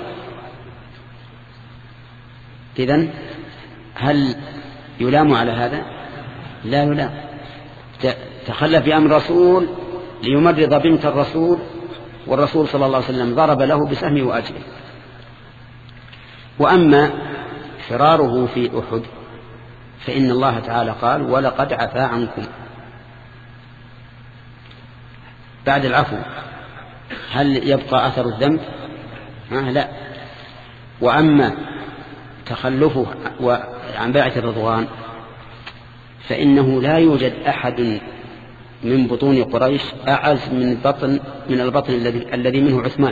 إذن هل يلام على هذا؟ لا يلام. تخلف بأمر الرسول ليمرض بنت الرسول، والرسول صلى الله عليه وسلم ضرب له بسهمه وأجره. وأما فراره في أحد فإن الله تعالى قال ولقد عفا عنكم. بعد العفو هل يبقى أثر الذنب؟ آه لا. وأما تخلفه عن بيعة الرضوان فإنه لا يوجد أحد من بطون قريش أعز من بطن من البطن الذي الذي منه عثمان،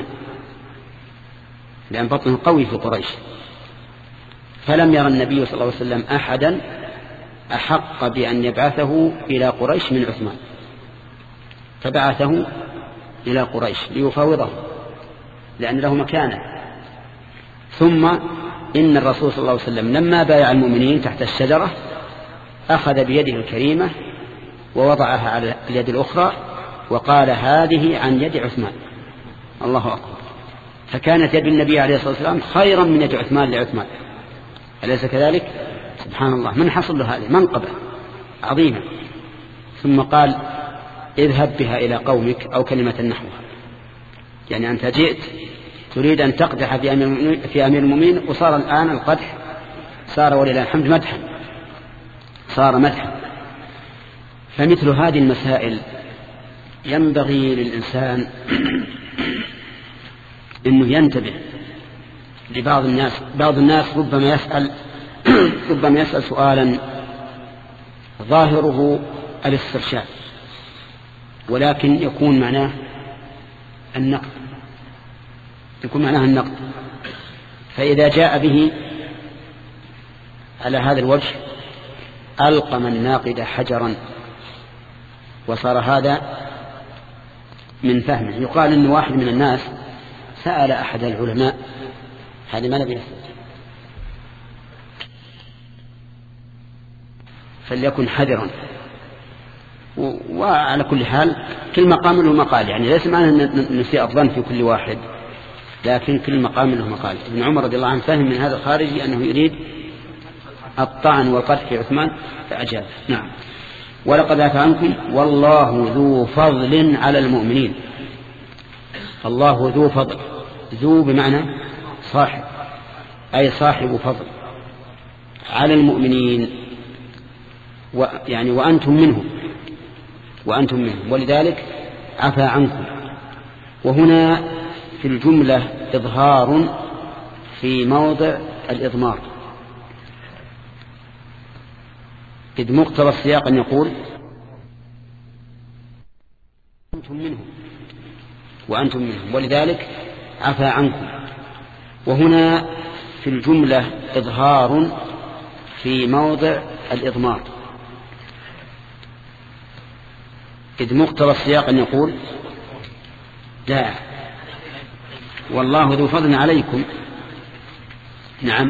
لأن بطنه قوي في قريش. فلم يرى النبي صلى الله عليه وسلم أحدا أحق بأن يبعثه إلى قريش من عثمان، فبعثه إلى قريش ليفاوضه لأن له مكانة. ثم إن الرسول صلى الله عليه وسلم لما بايع المؤمنين تحت الشجرة أخذ بيده الكريمة ووضعها على اليد الأخرى وقال هذه عن يد عثمان. الله أكبر. فكانت يد النبي عليه الصلاة والسلام خيرا من يد عثمان لعثمان، أليس كذلك؟ سبحان الله، من حصل له هذه منقبة عظيمة. ثم قال اذهب بها إلى قومك أو كلمة نحوها، يعني أنت جئت تريد أن تقدح في أمير المؤمنين، وصار الآن القدح صار ولله الحمد مدحا، صار مدحا. فمثل هذه المسائل ينبغي للإنسان أنه ينتبه لبعض الناس. بعض الناس ربما يسأل ربما يسأل سؤالا ظاهره الاسترشاد ولكن يكون معناه النقد، يكون معناه النقد. فإذا جاء به على هذا الوجه ألقم الناقد حجرا، وصار هذا من فهمه. يقال إن واحد من الناس سأل أحد العلماء، هذا ما نبي فليكن حذرا. وعلى كل حال كل مقام له مقال، يعني ليس معنى أن نسيء الظن في كل واحد، لكن كل مقام له مقال. ابن عمر رضي الله عنه فهم من هذا الخارجي أنه يريد الطعن والقدح في عثمان فأجاب. نعم. ولقد عفا عنكم والله ذو فضل على المؤمنين. الله ذو فضل، ذو بمعنى صاحب، أي صاحب فضل على المؤمنين، يعني وأنتم منهم وأنتم منهم ولذلك عفا عنكم. وهنا في الجملة إظهار في موضع الإضمار، إذ مقتضى السياق أن يقول أنتم منهم وأنتم منهم ولذلك عفا عنكم. وهنا في الجملة إظهار في موضع الإضمار، إذ مقتضى السياق أن يقول لا والله ذو فضل عليكم. نعم.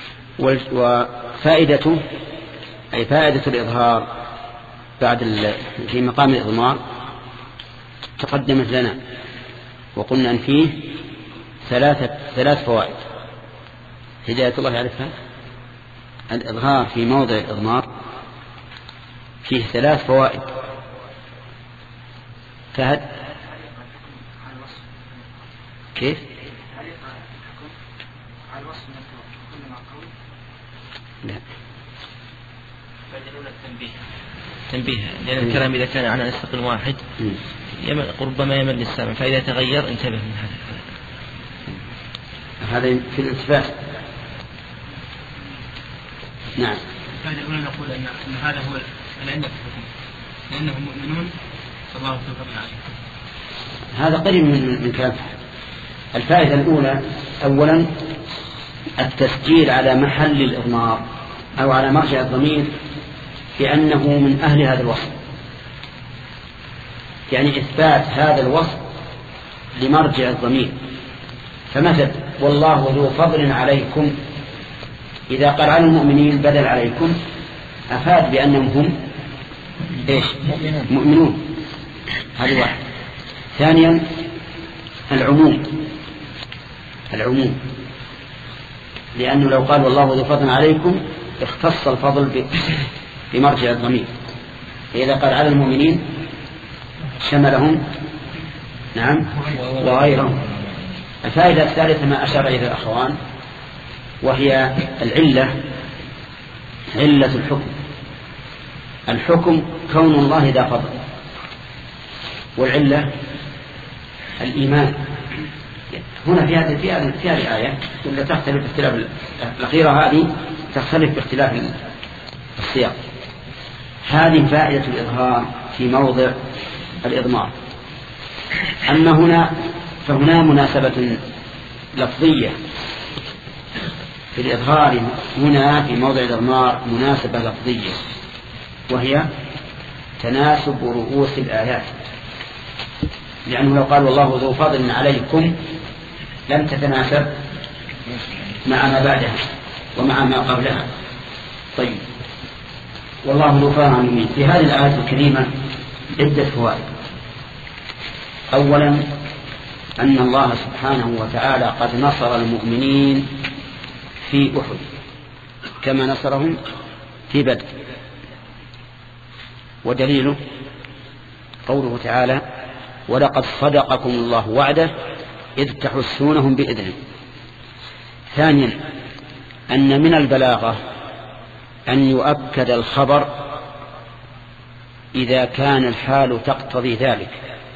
وفائدته أي فائدة الإظهار بعد في مقام الإضمار تقدمت لنا، وقلنا أن فيه ثلاثة ثلاث فوائد. هداية الله يعرفها. الإظهار في موضع الإضمار فيه ثلاث فوائد. فهد كيف؟ لا. تنبيه، لأن الكلام إذا كان على نسق واحد ربما يمل للسامع، فإذا تغير انتبه من هذا. هذا في الالتفات. نعم. هذا هنا نقول أن هذا هو العلة في الحكم، لأنهم مؤمنون فالله توفق عليهم. هذا قريب من من كلام. الفائدة الأولى أولا التسجيل على محل الإضمار أو على مرجع الضمير بأنه من أهل هذا الوصف، يعني إثبات هذا الوصف لمرجع الضمير. فمثل والله ذو فضل عليكم، إذا قال على المؤمنين بدل عليكم أفاد بأنهم هم إيش؟ مؤمنون, مؤمنون. هذا واحد. ثانيا العموم، العموم لأنه لو قال والله ذو فضل عليكم اختص الفضل بمرجع الضمير، فإذا قال على المؤمنين شملهم نعم وغيرهم. الفائدة الثالثة ما أشار إلى الأخوان، وهي العلة، علة الحكم. الحكم كون الله ذا فضل، والعلة الإيمان. هنا في هذه في هذه في هذه الآية ولا تختلف اختلاف الأخيرة هذه تختلف باختلاف السياق. هذه فائدة الإظهار في موضع الإضمار. أما هنا فهنا مناسبة لفظية في الإظهار، هنا في موضع الإضمار مناسبة لفظية، وهي تناسب رؤوس الآيات. لأنه لو قال والله ذو فضل عليكم لم تتناسب مع ما بعدها ومع ما قبلها. طيب، والله ذو فضل عليكم. في هذه الآية الكريمة عدة فوائد. أولا أن الله سبحانه وتعالى قد نصر المؤمنين في أحد كما نصرهم في بدر، ودليله قوله تعالى ولقد صدقكم الله وعده إذ تحسونهم بإذنه. ثانيا أن من البلاغة أن يؤكد الخبر إذا كان الحال تقتضي ذلك.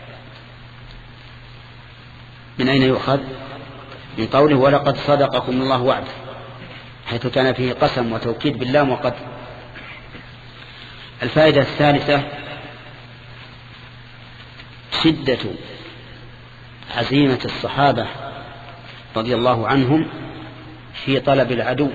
من أين يؤخذ؟ من قوله ولقد صدقكم الله وعده، حيث كان فيه قسم وتوكيد باللام وقد. الفائدة الثالثة شدة عزيمة الصحابة رضي الله عنهم في طلب العدو،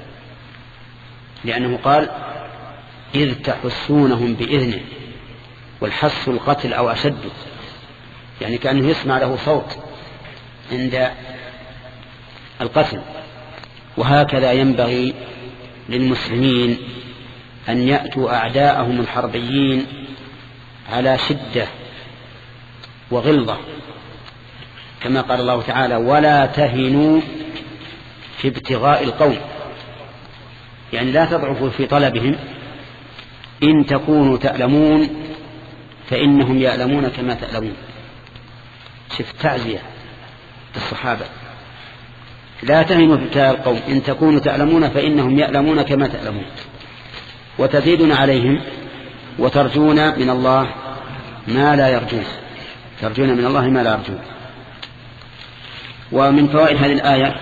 لأنه قال إذ تحسونهم بإذنه، والحس القتل أو أشد، يعني كأنه يسمع له صوت عند القتل. وهكذا ينبغي للمسلمين أن يأتوا أعداءهم الحربيين على شدة وغلظة، كما قال الله تعالى ولا تهنوا في ابتغاء القوم، يعني لا تضعفوا في طلبهم، إن تكونوا تألمون فإنهم يألمون كما تألمون. شف تعزية الصحابة، لا تهنوا في ابتغاء القوم إن تكونوا تألمون فإنهم يألمون كما تألمون، وتزيدون عليهم وترجون من الله ما لا يرجون، ترجون من الله ما لا يرجون. ومن فوائد هذه الآية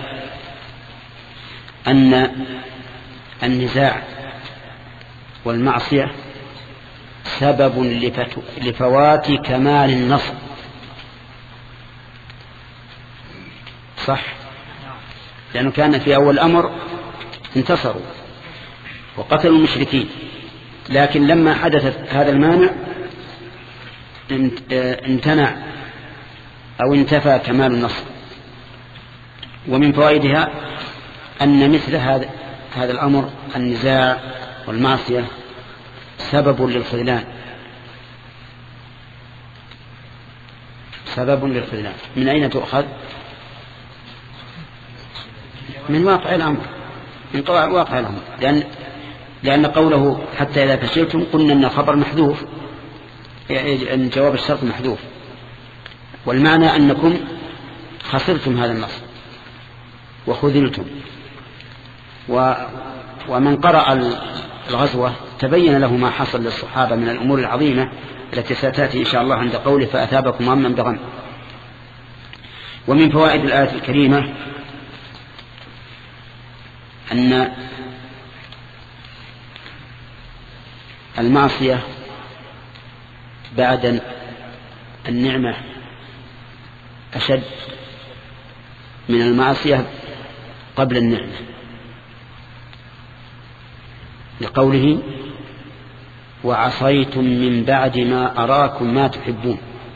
أن النزاع والمعصية سبب لفوات كمال النصر، صح؟ لأنه كان في أول الأمر انتصروا وقتلوا المشركين، لكن لما حدث هذا المانع امتنع أو انتفى كمال النصر. ومن فوائدها أن مثل هذا هذا الأمر النزاع والمعصية سبب للخذلان، سبب للخذلان. من أين تؤخذ؟ من واقع الأمر، من واقع الأمر، لأن لأن قوله حتى إذا فشلتم قلنا أن الخبر محذوف، يعني أن جواب الشرط محذوف، والمعنى أنكم خسرتم هذا النصر وخذلتم. و ومن قرأ الغزوة تبين له ما حصل للصحابة من الأمور العظيمة التي ستأتي إن شاء الله عند قوله فأثابكم غما بغم. ومن فوائد الآية الكريمة أن المعصية بعد النعمة أشد من المعصية قبل النعمة، لقوله وعصيتم من بعد ما أراكم ما تحبون،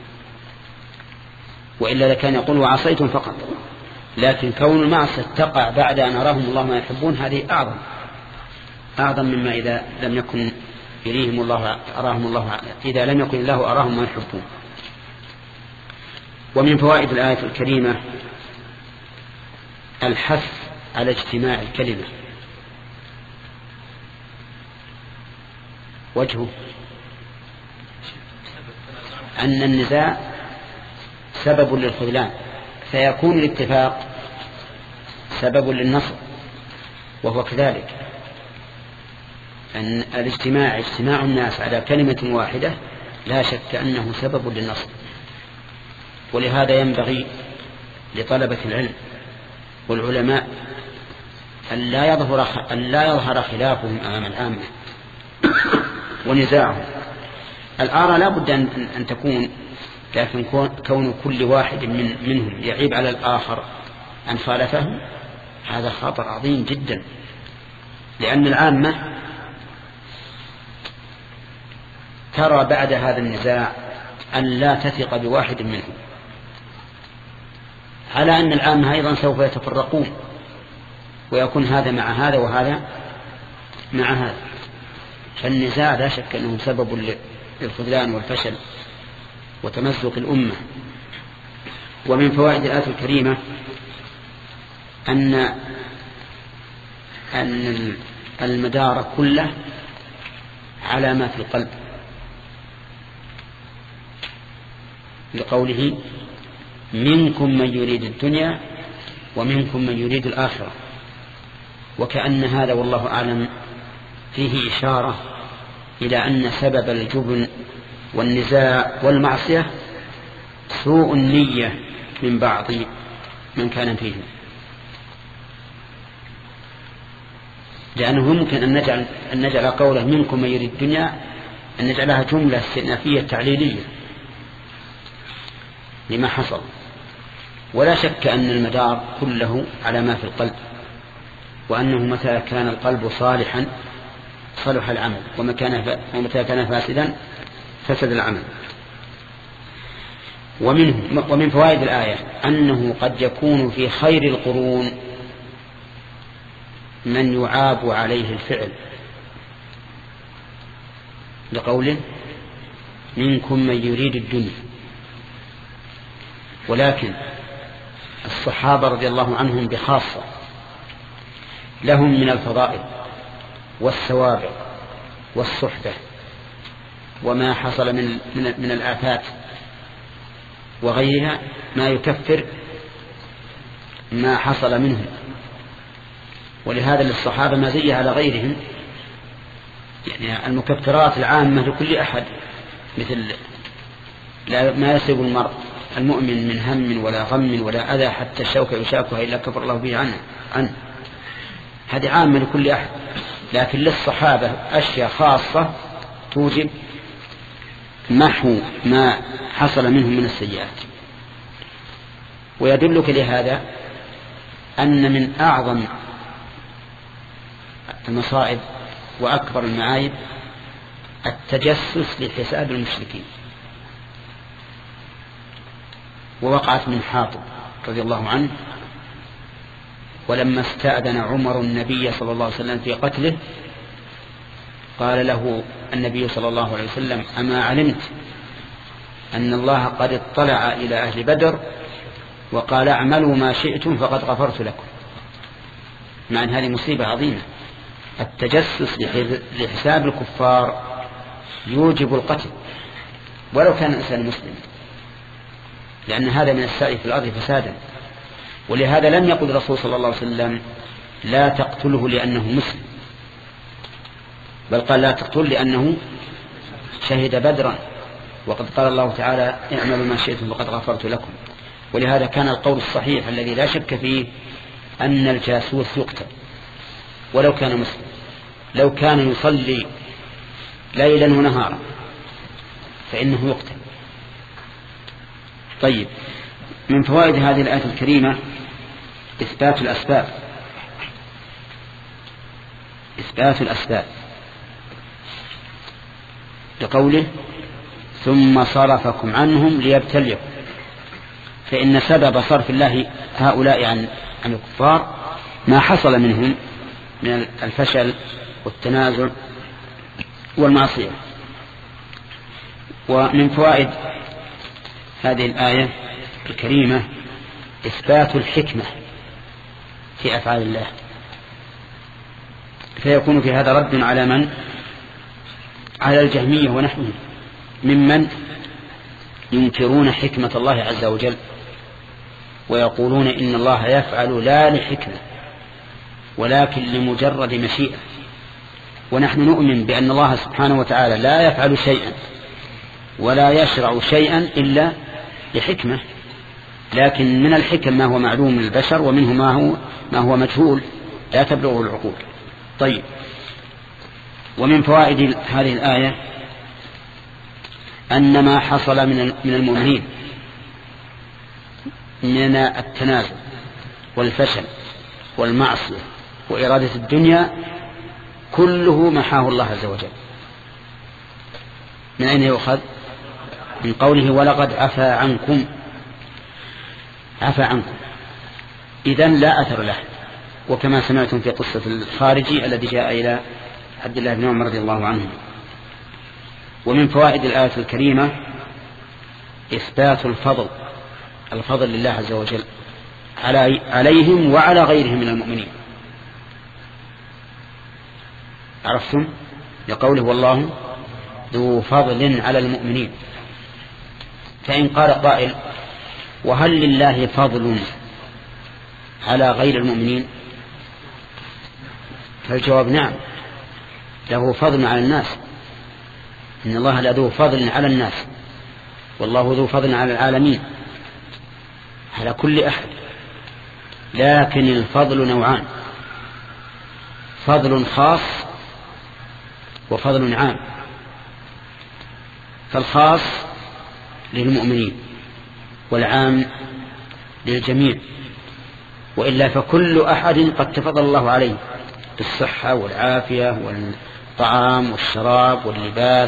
وإلا لكان يقول وعصيتم فقط، لكن كون المعصية تقع بعد أن أراهم الله ما يحبون هذه أعظم أعظم مما إذا لم يكن يريهم الله أراهم الله إذا لم يكن الله أراهم ما يحبون. ومن فوائد الآية الكريمة الحث على اجتماع الكلمة. وجهه أن النزاع سبب للخذلان، فيكون الاتفاق سبب للنصر، وهو كذلك أن الاجتماع اجتماع الناس على كلمة واحدة لا شك أنه سبب للنصر. ولهذا ينبغي لطلبة العلم والعلماء أن لا يظهر أن لا يظهر خلافهم أمام العامة ونزاعهم. الآراء لا بد أن, أن تكون، لكن كون كل واحد من منهم يعيب على الآخر أن خالفه هذا خطر عظيم جدا، لأن العامة ترى بعد هذا النزاع أن لا تثق بواحد منهم، على أن العامة أيضا سوف يتفرقون ويكون هذا مع هذا وهذا مع هذا، فالنزاع لا شك أنه سبب للخذلان والفشل وتمزق الأمة. ومن فوائد الآية الكريمة أن أن المدار كله على ما في القلب، لقوله منكم من يريد الدنيا ومنكم من يريد الآخرة، وكأن هذا والله أعلم فيه إشارة إلى أن سبب الجبن والنزاع والمعصية سوء النية من بعض من كان فيه، لأنه ممكن أن نجعل, أن نجعل قوله منكم من يريد الدنيا أن نجعلها جملة استئنافية تعليلية لما حصل، ولا شك أن المدار كله على ما في القلب. وأنه متى كان القلب صالحا صلح العمل، ومتى كان فاسدا فسد العمل. ومنه ومن فوائد الآية أنه قد يكون في خير القرون من يعاب عليه الفعل، لقوله منكم من يريد الدنيا. ولكن الصحابة رضي الله عنهم بخاصة لهم من الفضائل والسوابق والصحبة وما حصل من من, من الآفات وغيرها ما يكفر ما حصل منهم. ولهذا للصحابة مزية على غيرهم، يعني المكفرات العامة لكل أحد، مثل لا ما يصيب المرء المؤمن من هم ولا غم ولا أذى حتى الشوكة يشاكها إلا كفر الله به عنه, عنه. هذه عامة لكل أحد، لكن للصحابة أشياء خاصة توجب محو ما حصل منهم من السيئات. ويدلك لهذا أن من أعظم المصائب وأكبر المعايب التجسس لحساب المشركين. ووقعت من حاطب رضي الله عنه، ولما استأذن عمر النبي صلى الله عليه وسلم في قتله قال له النبي صلى الله عليه وسلم أما علمت أن الله قد اطلع إلى أهل بدر وقال اعملوا ما شئتم فقد غفرت لكم. مع أن هذه مصيبة عظيمة، التجسس لحساب الكفار يوجب القتل ولو كان الإنسان مسلم، لأن هذا من السعي في الأرض فسادا. ولهذا لم يقل الرسول صلى الله عليه وسلم لا تقتله لأنه مسلم، بل قال لا تقتل لأنه شهد بدرا، وقد قال الله تعالى اعملوا ما شئتم فقد غفرت لكم. ولهذا كان القول الصحيح الذي لا شك فيه أن الجاسوس يقتل ولو كان مسلم، لو كان يصلي ليلا ونهارا فإنه يقتل. طيب، من فوائد هذه الآية الكريمة إثبات الأسباب، إثبات الأسباب لقوله ثم صرفكم عنهم ليبتليكم، فإن سبب صرف الله هؤلاء عن عن الكفار ما حصل منهم من الفشل والتنازع والمعصية. ومن فوائد هذه الآية الكريمة إثبات الحكمة في أفعال الله، فيكون في هذا رد على من على الجهمية ونحوهم ممن ينكرون حكمة الله عز وجل ويقولون إن الله يفعل لا لحكمة ولكن لمجرد مشيئة. ونحن نؤمن بأن الله سبحانه وتعالى لا يفعل شيئا ولا يشرع شيئا إلا لحكمة، لكن من الحكم ما هو معلوم للبشر ومنه ما هو ما هو مجهول لا تبلغه العقول. طيب، ومن فوائد هذه الآية أن ما حصل من من المؤمنين من التنازل والفشل والمعصية وإرادة الدنيا كله محاه الله عز وجل. من أين يؤخذ؟ من قوله ولقد عفا عنكم، عفا عنكم، إذن لا أثر له. وكما سمعتم في قصة الخارجي الذي جاء إلى عبد الله بن عمر رضي الله عنه. ومن فوائد الآية الكريمة إثبات الفضل، الفضل لله عز وجل على عليهم وعلى غيرهم من المؤمنين. عرفتم؟ لقوله والله ذو فضل على المؤمنين. فإن قال قائل وهل لله فضل على غير المؤمنين؟ فالجواب نعم، له فضل على الناس، إن الله لذو فضل على الناس والله ذو فضل على العالمين على كل أحد. لكن الفضل نوعان، فضل خاص وفضل عام. فالخاص للمؤمنين والعام للجميع. وإلا فكل أحد قد تفضل الله عليه بالصحة والعافية والطعام والشراب واللباس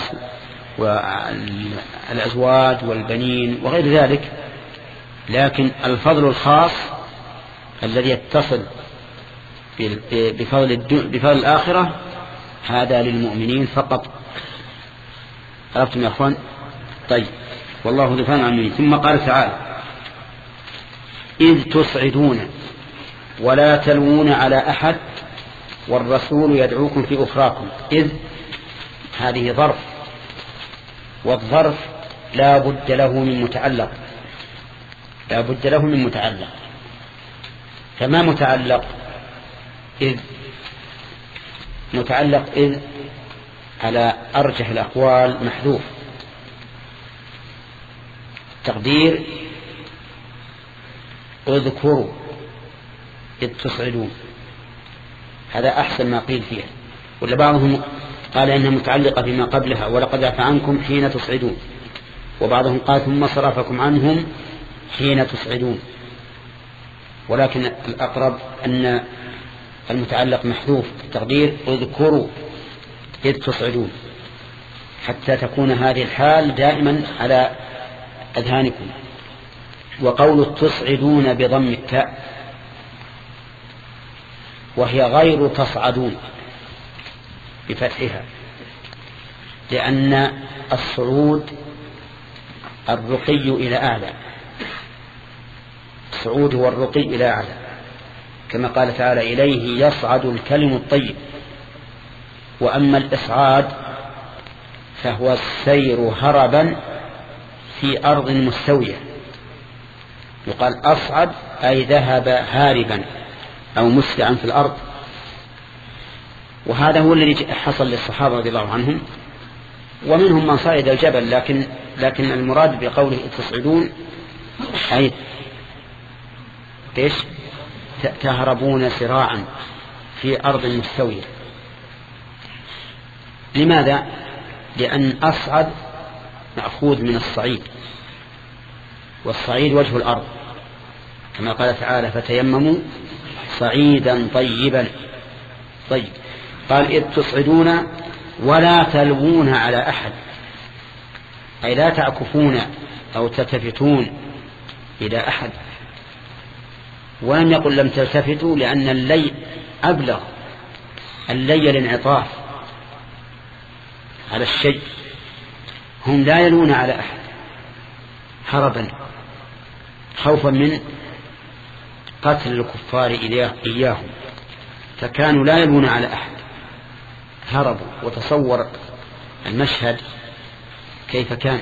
والأزواج والبنين وغير ذلك، لكن الفضل الخاص الذي يتصل بفضل, بفضل الآخرة هذا للمؤمنين فقط. عرفتم يا أخوان؟ طيب، والله ذو فضل على المؤمنين. ثم قال تعالى: إذ تصعدون ولا تلوون على أحد والرسول يدعوكم في أخراكم. إذ هذه ظرف، والظرف لا بد له من متعلق، لا بد له من متعلق. فما متعلق إذ؟ متعلق إذ على أرجح الأقوال محذوف، تقدير اذكروا إذ تصعدون، هذا أحسن ما قيل فيها. ولا بعضهم قال إنها متعلقة بما قبلها ولقد عفا عنكم حين تصعدون، وبعضهم قال ثم صرفكم عنهم حين تصعدون، ولكن الأقرب أن المتعلق محذوف تقدير اذكروا إذ تصعدون، حتى تكون هذه الحال دائما على أذهانكم. وقول تصعدون بضم التاء، وهي غير تصعدون بفتحها، لأن الصعود الرقي إلى أعلى، الصعود هو الرقي إلى أعلى، كما قال تعالى: إليه يصعد الكلم الطيب. وأما الإصعاد فهو السير هربا في أرض مستوية، يقال أصعد أي ذهب هاربا أو مسرعا في الأرض. وهذا هو الذي حصل للصحابة رضي الله عنهم، ومنهم من صعد الجبل، لكن لكن المراد بقوله تصعدون أي إيش؟ تهربون سراعا في أرض مستوية. لماذا؟ لأن أصعد مأخوذ من الصعيد، والصعيد وجه الأرض، كما قال تعالى: فتيمموا صعيدا طيبا. طيب، قال: إذ تصعدون ولا تلوون على أحد، أي لا تعكفون أو تلتفتون إلى أحد. ولم يقل لم تلتفتوا، لأن اللي أبلغ، اللي الانعطاف على الشيء. هم لا يلون على أحد هربا خوفا من قتل الكفار إياهم، فكانوا لا يلون على أحد، هربوا. وتصور المشهد كيف كان،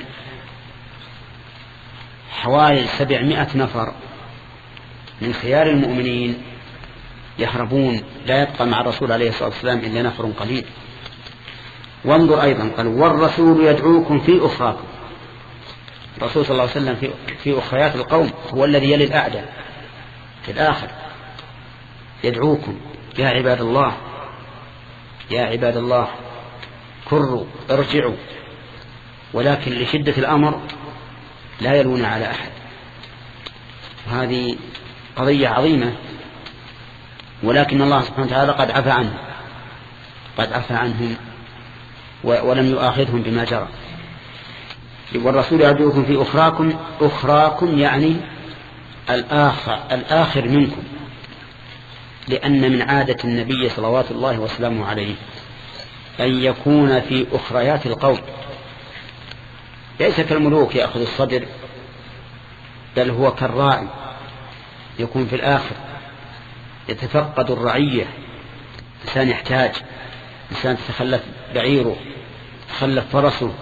حوالي سبعمائة نفر من خيار المؤمنين يهربون، لا يبقى مع الرسول عليه الصلاة والسلام إلا نفر قليل. وانظر أيضا قال: والرسول يدعوكم في أخراكم. الرسول صلى الله عليه وسلم في, في أخريات القوم هو الذي يلي الأعداء في الآخر، يدعوكم: يا عباد الله، يا عباد الله كروا ارجعوا. ولكن لشدة الأمر لا يلون على أحد. هذه قضية عظيمة، ولكن الله سبحانه وتعالى قد عفى عنهم، قد عفى عنهم ولم يؤاخذهم بما جرى. والرسول يدعوكم في أخراكم. أخراكم يعني الآخر, الآخر منكم، لأن من عادة النبي صلوات الله وسلامه عليه أن يكون في أخريات القوم، ليس كالملوك يأخذ الصدر، بل هو كالراعي يكون في الآخر، يتفقد الرعية. إنسان يحتاج، إنسان تتخلف بعيره، تخلف فرسه،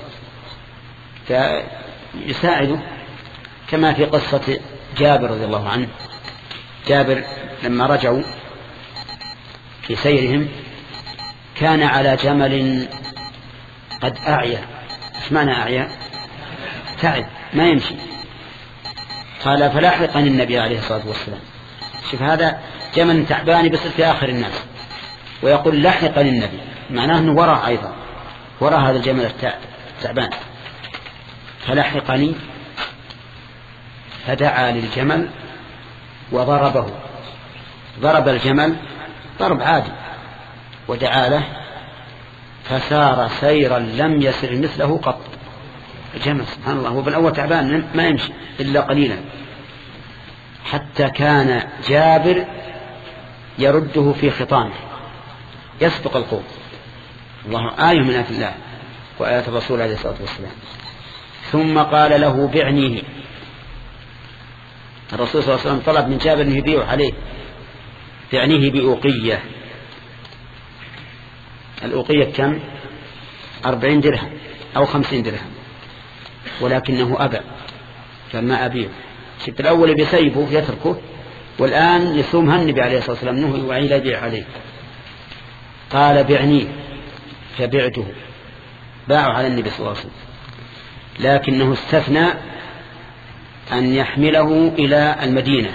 فيساعده، كما في قصة جابر رضي الله عنه. جابر لما رجعوا في سيرهم كان على جمل قد أعيا. ايش معنى أعيا؟ تعب، ما يمشي. قال: فلاحقني النبي عليه الصلاة والسلام. شوف، هذا جمل تعبان بس في آخر الناس، ويقول لاحقني النبي، معناه أنه وراء أيضا، وراء هذا الجمل التعبان. فلاحقني، فدعا للجمل وضربه ضرب الجمل ضرب عادي ودعا له فسار سيرا لم يسر مثله قط. الجمل سبحان الله هو بالأول تعبان ما يمشي إلا قليلا، حتى كان جابر يرده في خطامه يسبق القوم. الله آية من آيات الله وآيات الرسول عليه الصلاة والسلام. ثم قال له بعنيه. الرسول صلى الله عليه وسلم طلب من جابر أن يبيعه عليه، بعنيه بأوقية. الأوقية كم؟ أربعين درهم أو خمسين درهم، ولكنه أبى فما أبيعه. شفت الأول بيسيبه يتركه، والآن يصومها النبي عليه الصلاة والسلام نهي وعي لا يبيع عليه. قال بعنيه فبعته، باعوا على النبي صلى الله عليه وسلم، لكنه استثنى أن يحمله إلى المدينة،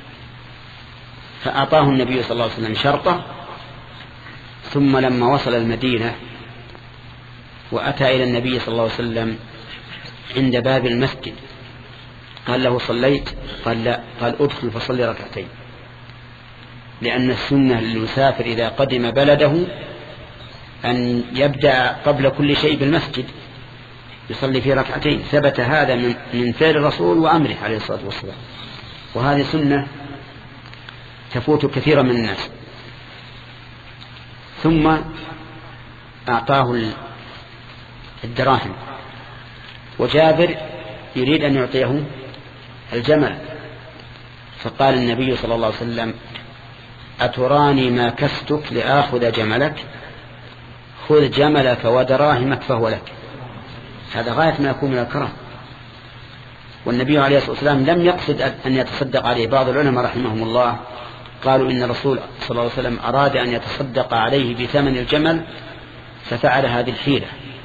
فأعطاه النبي صلى الله عليه وسلم شرطه. ثم لما وصل المدينة وأتى إلى النبي صلى الله عليه وسلم عند باب المسجد قال له صليت؟ قال لا. قال أدخل فصلي ركعتين، لأن السنة للمسافر إذا قدم بلده أن يبدأ قبل كل شيء بالمسجد يصلي فيه ركعتين. ثبت هذا من من فعل الرسول وأمره عليه الصلاة والسلام، وهذه سنة تفوت كثيرا من الناس. ثم أعطاه الدراهم، وجابر يريد أن يعطيه الجمل، فقال النبي صلى الله عليه وسلم أتراني ما كستك لآخذ جملك؟ خذ جملك ودراهمك فهو لك. هذا غاية ما يكون من الكرم. والنبي عليه الصلاة والسلام لم يقصد أن يتصدق عليه. بعض العلماء رحمهم الله قالوا إن الرسول صلى الله عليه وسلم أراد أن يتصدق عليه بثمن الجمل ففعل هذه الحيلة.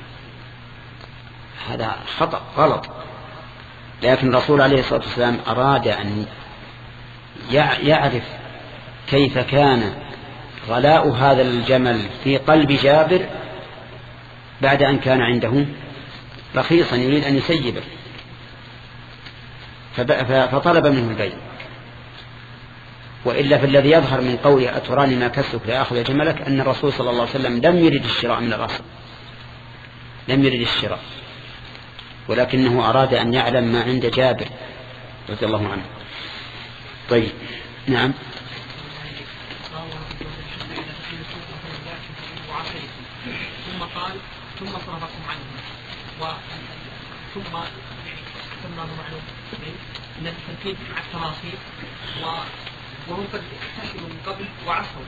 هذا خطأ غلط. لكن الرسول عليه الصلاة والسلام أراد أن يعرف كيف كان غلاء هذا الجمل في قلب جابر بعد أن كان عنده رخيصا يريد أن يسيبه، فطلب منه البيع. وإلا فالذي يظهر من قوله أتراني ما كسك لأخذ جملك أن الرسول صلى الله عليه وسلم لم يرد الشراء من الأصل، لم يرد الشراء، ولكنه أراد أن يعلم ما عند جابر رضي الله عنه. طيب نعم. ثم قال ثم صرفكم عنه ثم ثم معلوم ان التركيب مع التراصيل وهم قد احتسبوا من قبل وعصوا.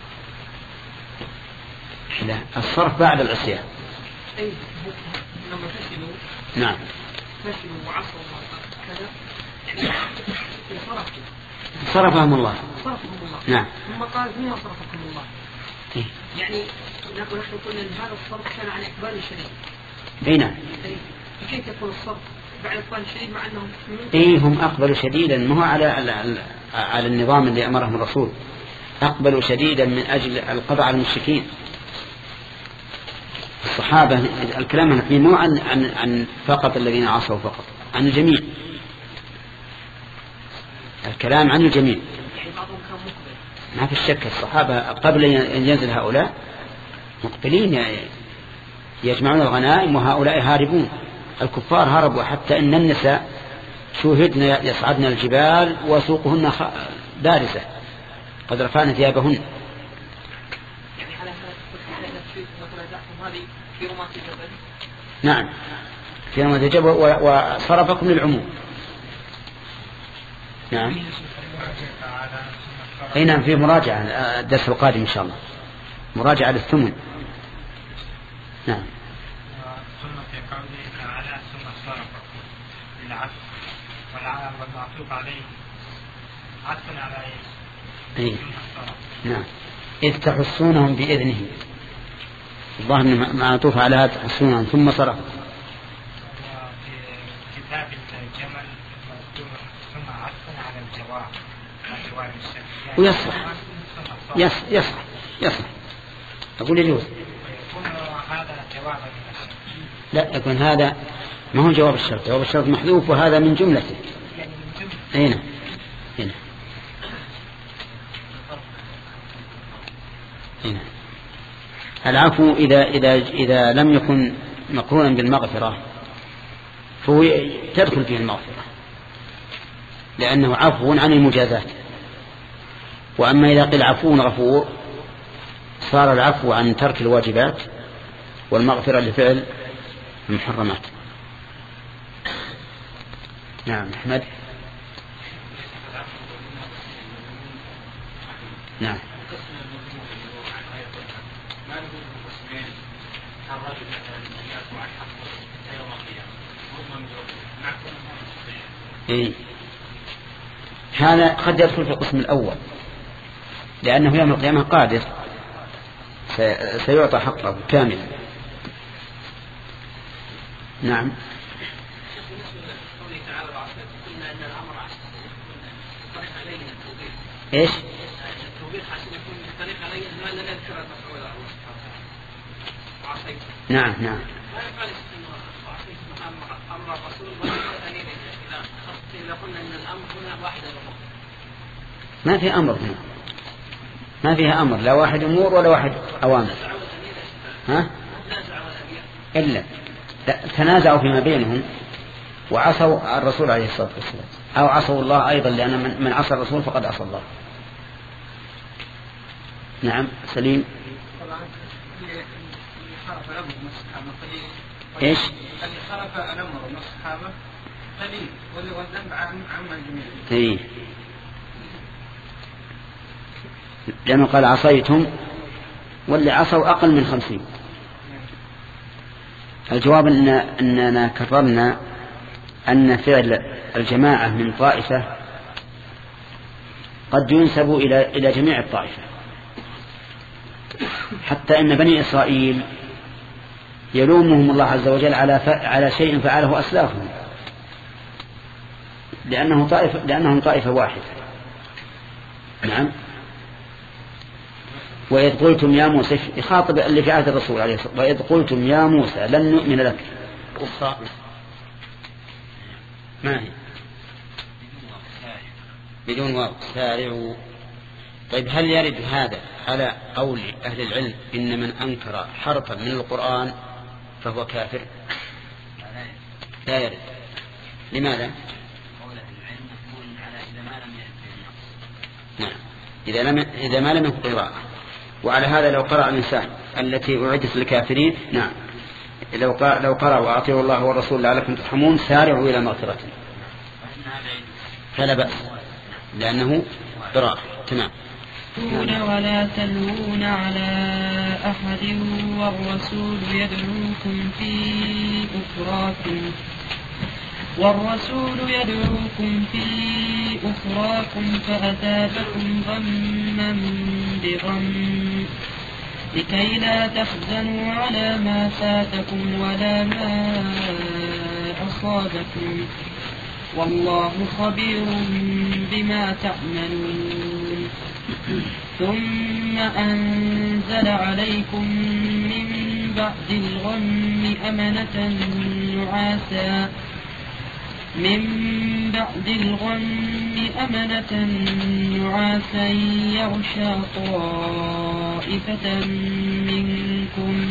لا، الصرف بعد العصيان. اي لما فسدوا نعم فسدوا وعصوا كذا يعني صرفوا صرفهم الله. صرفهم الله. نعم. ثم قال ثم صرفكم الله. إيه؟ يعني نحن قلنا ان هذا الصرف كان عن اقبال شديد. اي نعم. كيف يكون الصرف بعد اقبال شديد مع انهم اي هم اقبلوا شديدا، ما هو على على, على النظام اللي امرهم الرسول. اقبلوا شديدا من اجل القضاء على المشركين. الصحابه الكلام هنا مو عن عن عن فقط الذين عصوا فقط، عن الجميع. الكلام عن الجميع. يعني بعضهم كان مقبل. ما في شك الصحابه قبل ان ينزل هؤلاء مقبلين يجمعون الغنائم وهؤلاء هاربون. الكفار هربوا حتى ان النساء شوهدن يصعدن الجبال وسوقهن بارزة قد رفعن ثيابهن. يعني على هذه في رمات الجبل. نعم في رمات الجبل وصرفكم للعموم. نعم. اي نعم في مراجعة الدرس القادم ان شاء الله، مراجعة للثمن. نعم. ثم في قوله تعالى ثم صرفكم للعفو والمعطوف عليه عطف على ايه؟ اي نعم. إذ تحصونهم بإذنه، الظاهر معطوف على هذا تحصونهم ثم صرفكم. وفي كتاب الجمل مذكور ثم عطف على الجواب الجواب الشرعي ويصلح يصلح يصلح يصلح أقول يجوز. هذا جواب لا يكون هذا ما هو جواب الشرط، جواب الشرط محذوف وهذا من جملته. هنا هنا هنا. العفو إذا, إذا, إذا لم يكن مقرونا بالمغفرة فهو تدخل فيه المغفرة لأنه عفو عن المجازات. وأما إذا قيل عفو غفور صار العفو عن ترك الواجبات والمغفرة لفعل المحرمات. نعم أحمد. نعم. إيه؟ هذا قد يدخل في القسم الأول لأنه يوم القيامة قادر سيعطى حقه كاملا. نعم. إيش؟ نعم نعم. ما في أمر هنا، ما فيها أمر، لا واحد أمور ولا واحد أوامر. ها؟ إلا تنازعوا فيما بينهم وعصوا الرسول عليه الصلاة والسلام أو عصوا الله أيضا، لأن من عصى الرسول فقد عصى الله. نعم سليم. إيش؟ اللي خالف الأمر من الصحابة قليل والذنب عام الجميع. إيه. لأنه قال عصيتم واللي عصوا أقل من خمسين. الجواب إن أننا كررنا أن فعل الجماعة من طائفة قد ينسب إلى إلى جميع الطائفة، حتى أن بني إسرائيل يلومهم الله عز وجل على على شيء فعله أسلافهم لأنه طائفة لأنهم طائفة واحدة. نعم. وإذ قلتم يا موسى، يخاطب اللي في عهد الرسول عليه الصلاة والسلام، وإذ قلتم يا موسى لن نؤمن لك. ما هي؟ بدون واو. سارعوا. طيب هل يرد هذا على قول أهل العلم إن من أنكر حرفا من القرآن فهو كافر؟ لا يرد. لماذا؟ نعم. إذا لم إذا ما لم يكن قراءة. وعلى هذا لو قرأ الإنسان التي أعدت للكافرين، نعم، لو قرأ لو قرأ وأطيعوا الله والرسول لعلكم ترحمون سارعوا إلى مغفرة فلا بأس لأنه قراءة. تمام. ولا تلوون على أحد والرسول يدعوكم في أخراكم والرسول يدعوكم في أخراكم فأثابكم غما بغم لكي لا تحزنوا على ما فاتكم ولا ما أصابكم والله خبير بما تعملون. ثم أنزل عليكم من بعد الغم أمنة نعاسا من بعد الغم أمنة نعاسا يغشى طائفة منكم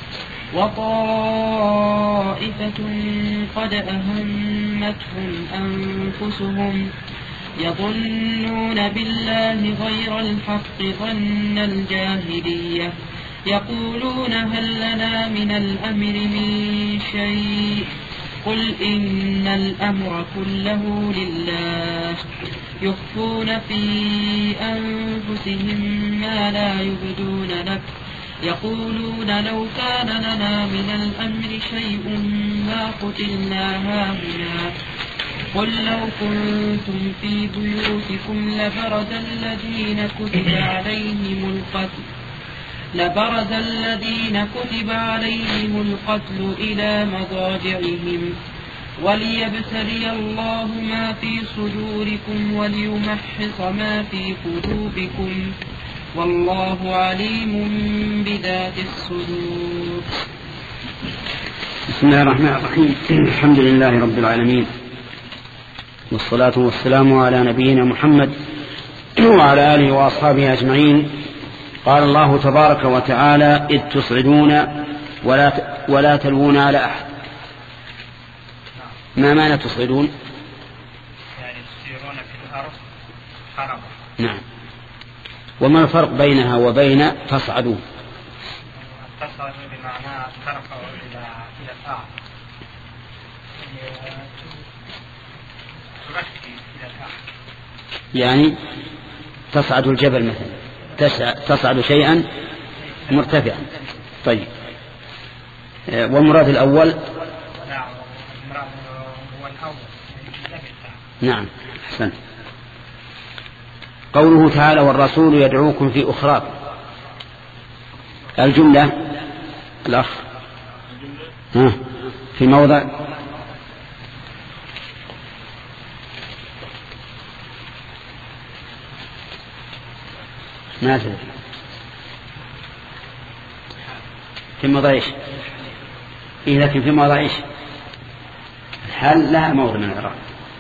وطائفة قد أهمتهم أنفسهم يظنون بالله غير الحق ظن الجاهلية يقولون هل لنا من الأمر من شيء قل إن الأمر كله لله يخفون في أنفسهم ما لا يبدون لك يقولون لو كان لنا من الأمر شيء ما قتلنا هاهنا قل لو كنتم في بيوتكم لبرز الذين كتب عليهم القتل لبرز الذين كتب عليهم القتل إلى مضاجعهم وليبتلي الله ما في صدوركم وليمحص ما في قلوبكم والله عليم بذات الصدور. بسم الله الرحمن الرحيم. الحمد لله رب العالمين والصلاة والسلام على نبينا محمد وعلى آله وأصحابه أجمعين. قال الله تبارك وتعالى إذ تصعدون ولا ولا تلوون على أحد. ما معنى تصعدون؟ يعني تسيرون في الأرض حربا. نعم. وما الفرق بينها وبين تصعدون؟ تصعد بمعنى ترفع إلى إلى الأعلى، تركي إلى الأعلى، يعني تصعد الجبل مثلا، تصعد شيئا مرتفعا. طيب، والمراد الأول؟ لا، المراد هو الأول. نعم، أحسن. قوله تعالى والرسول يدعوكم في أخراكم، الجملة الأخ ها في موضع ما أدري في موضع إيش؟ إيه لكن في موضع إيش؟ الحال لها موضع من الإعراب.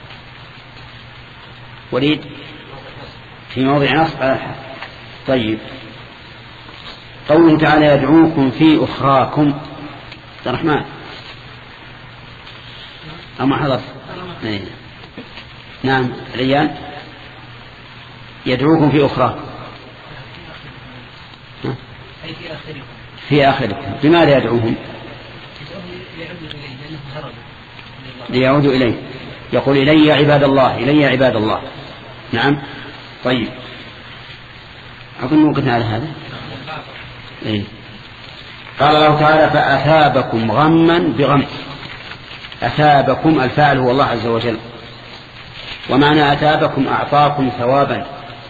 وليد في موضع نصب على الحال. طيب، قوله تعالى يدعوكم في أخراكم، عبد الرحمن أما حضر؟ نعم ريان، يدعوكم في أخراكم في آخركم. بماذا يدعوهم؟ ليعودوا إليه. يقول إلي عباد الله، إلي عباد الله. نعم. طيب، أظن وقتنا على هذا. إيه؟ قال الله تعالى فأثابكم غما بغم. أثابكم الفاعل هو الله عز وجل، ومعنى أثابكم أعطاكم ثوابا،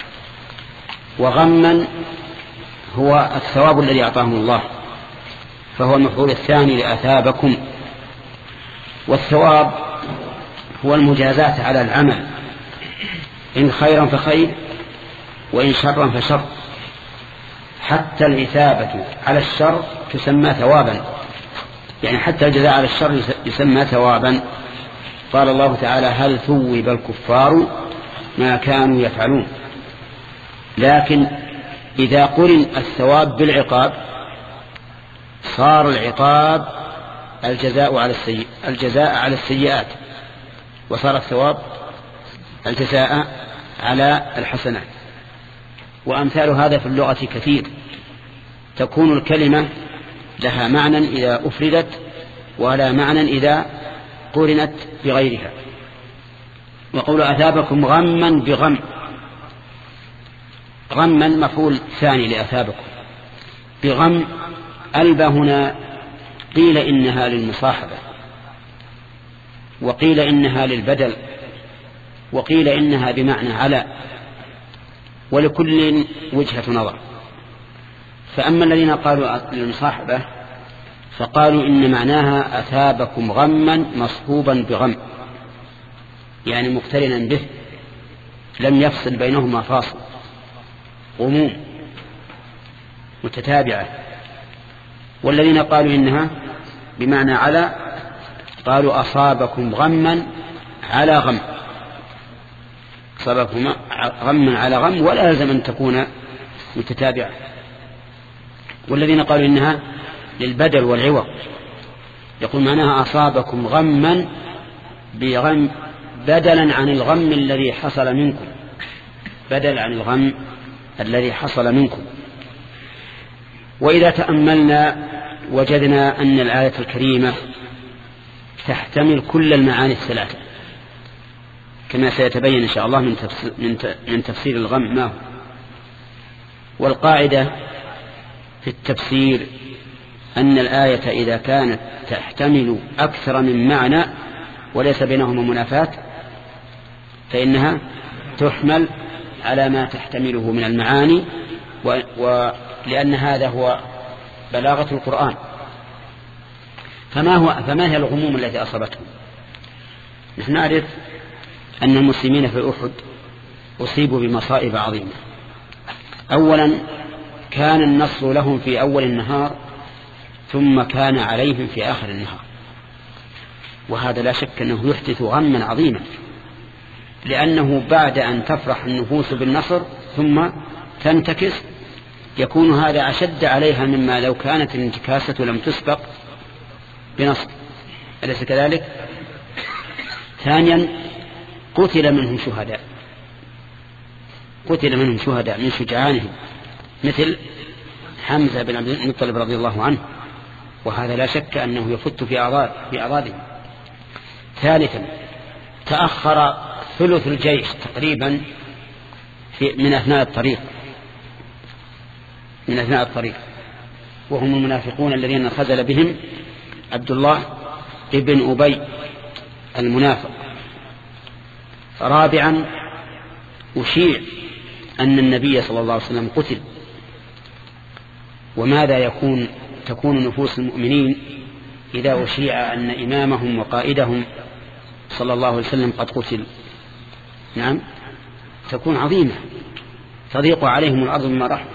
وغما هو الثواب الذي أعطاهم الله، فهو المفعول الثاني لأثابكم. والثواب هو المجازات على العمل، إن خيرا فخير وإن شرا فشر. حتى الإثابة على الشر تسمى ثوابا، يعني حتى الجزاء على الشر يسمى ثوابا. قال الله تعالى هل ثوب الكفار ما كانوا يفعلون. لكن إذا قرن الثواب بالعقاب صار العقاب الجزاء على السيئ الجزاء على السيئات، وصار الثواب الجزاء على الحسنات. وأمثال هذا في اللغة كثير، تكون الكلمة لها معنى إذا أفردت ولا معنى إذا قرنت بغيرها. وقول أثابكم غما بغم، غما مفعول ثاني لأثابكم، بغم ألبى هنا قيل إنها للمصاحبة، وقيل إنها للبدل، وقيل إنها بمعنى على، ولكل وجهة نظر. فأما الذين قالوا للمصاحبة فقالوا إن معناها أثابكم غما مصحوبا بغم، يعني مقترنا به، لم يفصل بينهما فاصل، غموم متتابعة. والذين قالوا إنها بمعنى على قالوا أصابكم غما على غم، أصابكم غما على غم، ولا يلزم أن تكون متتابعة. والذين قالوا إنها للبدل والعوض يقول معناها أصابكم غما بغم بدلا عن الغم الذي حصل منكم، بدل عن الغم الذي حصل منكم. وإذا تأملنا وجدنا أن الآية الكريمة تحتمل كل المعاني الثلاثة كما سيتبين إن شاء الله من تفسير, من تفسير الغم ما هو. والقاعدة في التفسير أن الآية إذا كانت تحتمل أكثر من معنى وليس بينهما منافاة فإنها تحمل على ما تحتمله من المعاني، ولأن هذا هو بلاغة القرآن. فما هو فما هي الغموم التي أصابتهم؟ نحن نعرف أن المسلمين في أحد أصيبوا بمصائب عظيمة. أولا كان النصر لهم في أول النهار ثم كان عليهم في آخر النهار، وهذا لا شك أنه يحدث غما عظيما، لأنه بعد أن تفرح النفوس بالنصر ثم تنتكس يكون هذا أشد عليها مما لو كانت الانتكاسة لم تسبق بنصب، أليس كذلك؟ ثانيا قتل منهم شهداء، قتل منهم شهداء من شجعانهم مثل حمزة بن عبد المطلب رضي الله عنه، وهذا لا شك أنه يفت في أعراض في أعراضهم. ثالثا تأخر ثلث الجيش تقريبا في من أثناء الطريق من أثناء الطريق وهم المنافقون الذين خزل بهم عبد الله ابن أبي المنافق. رابعا أشيع أن النبي صلى الله عليه وسلم قتل، وماذا يكون تكون نفوس المؤمنين إذا أشيع أن إمامهم وقائدهم صلى الله عليه وسلم قد قتل؟ نعم تكون عظيمة، تضيق عليهم الأرض بما رحمت.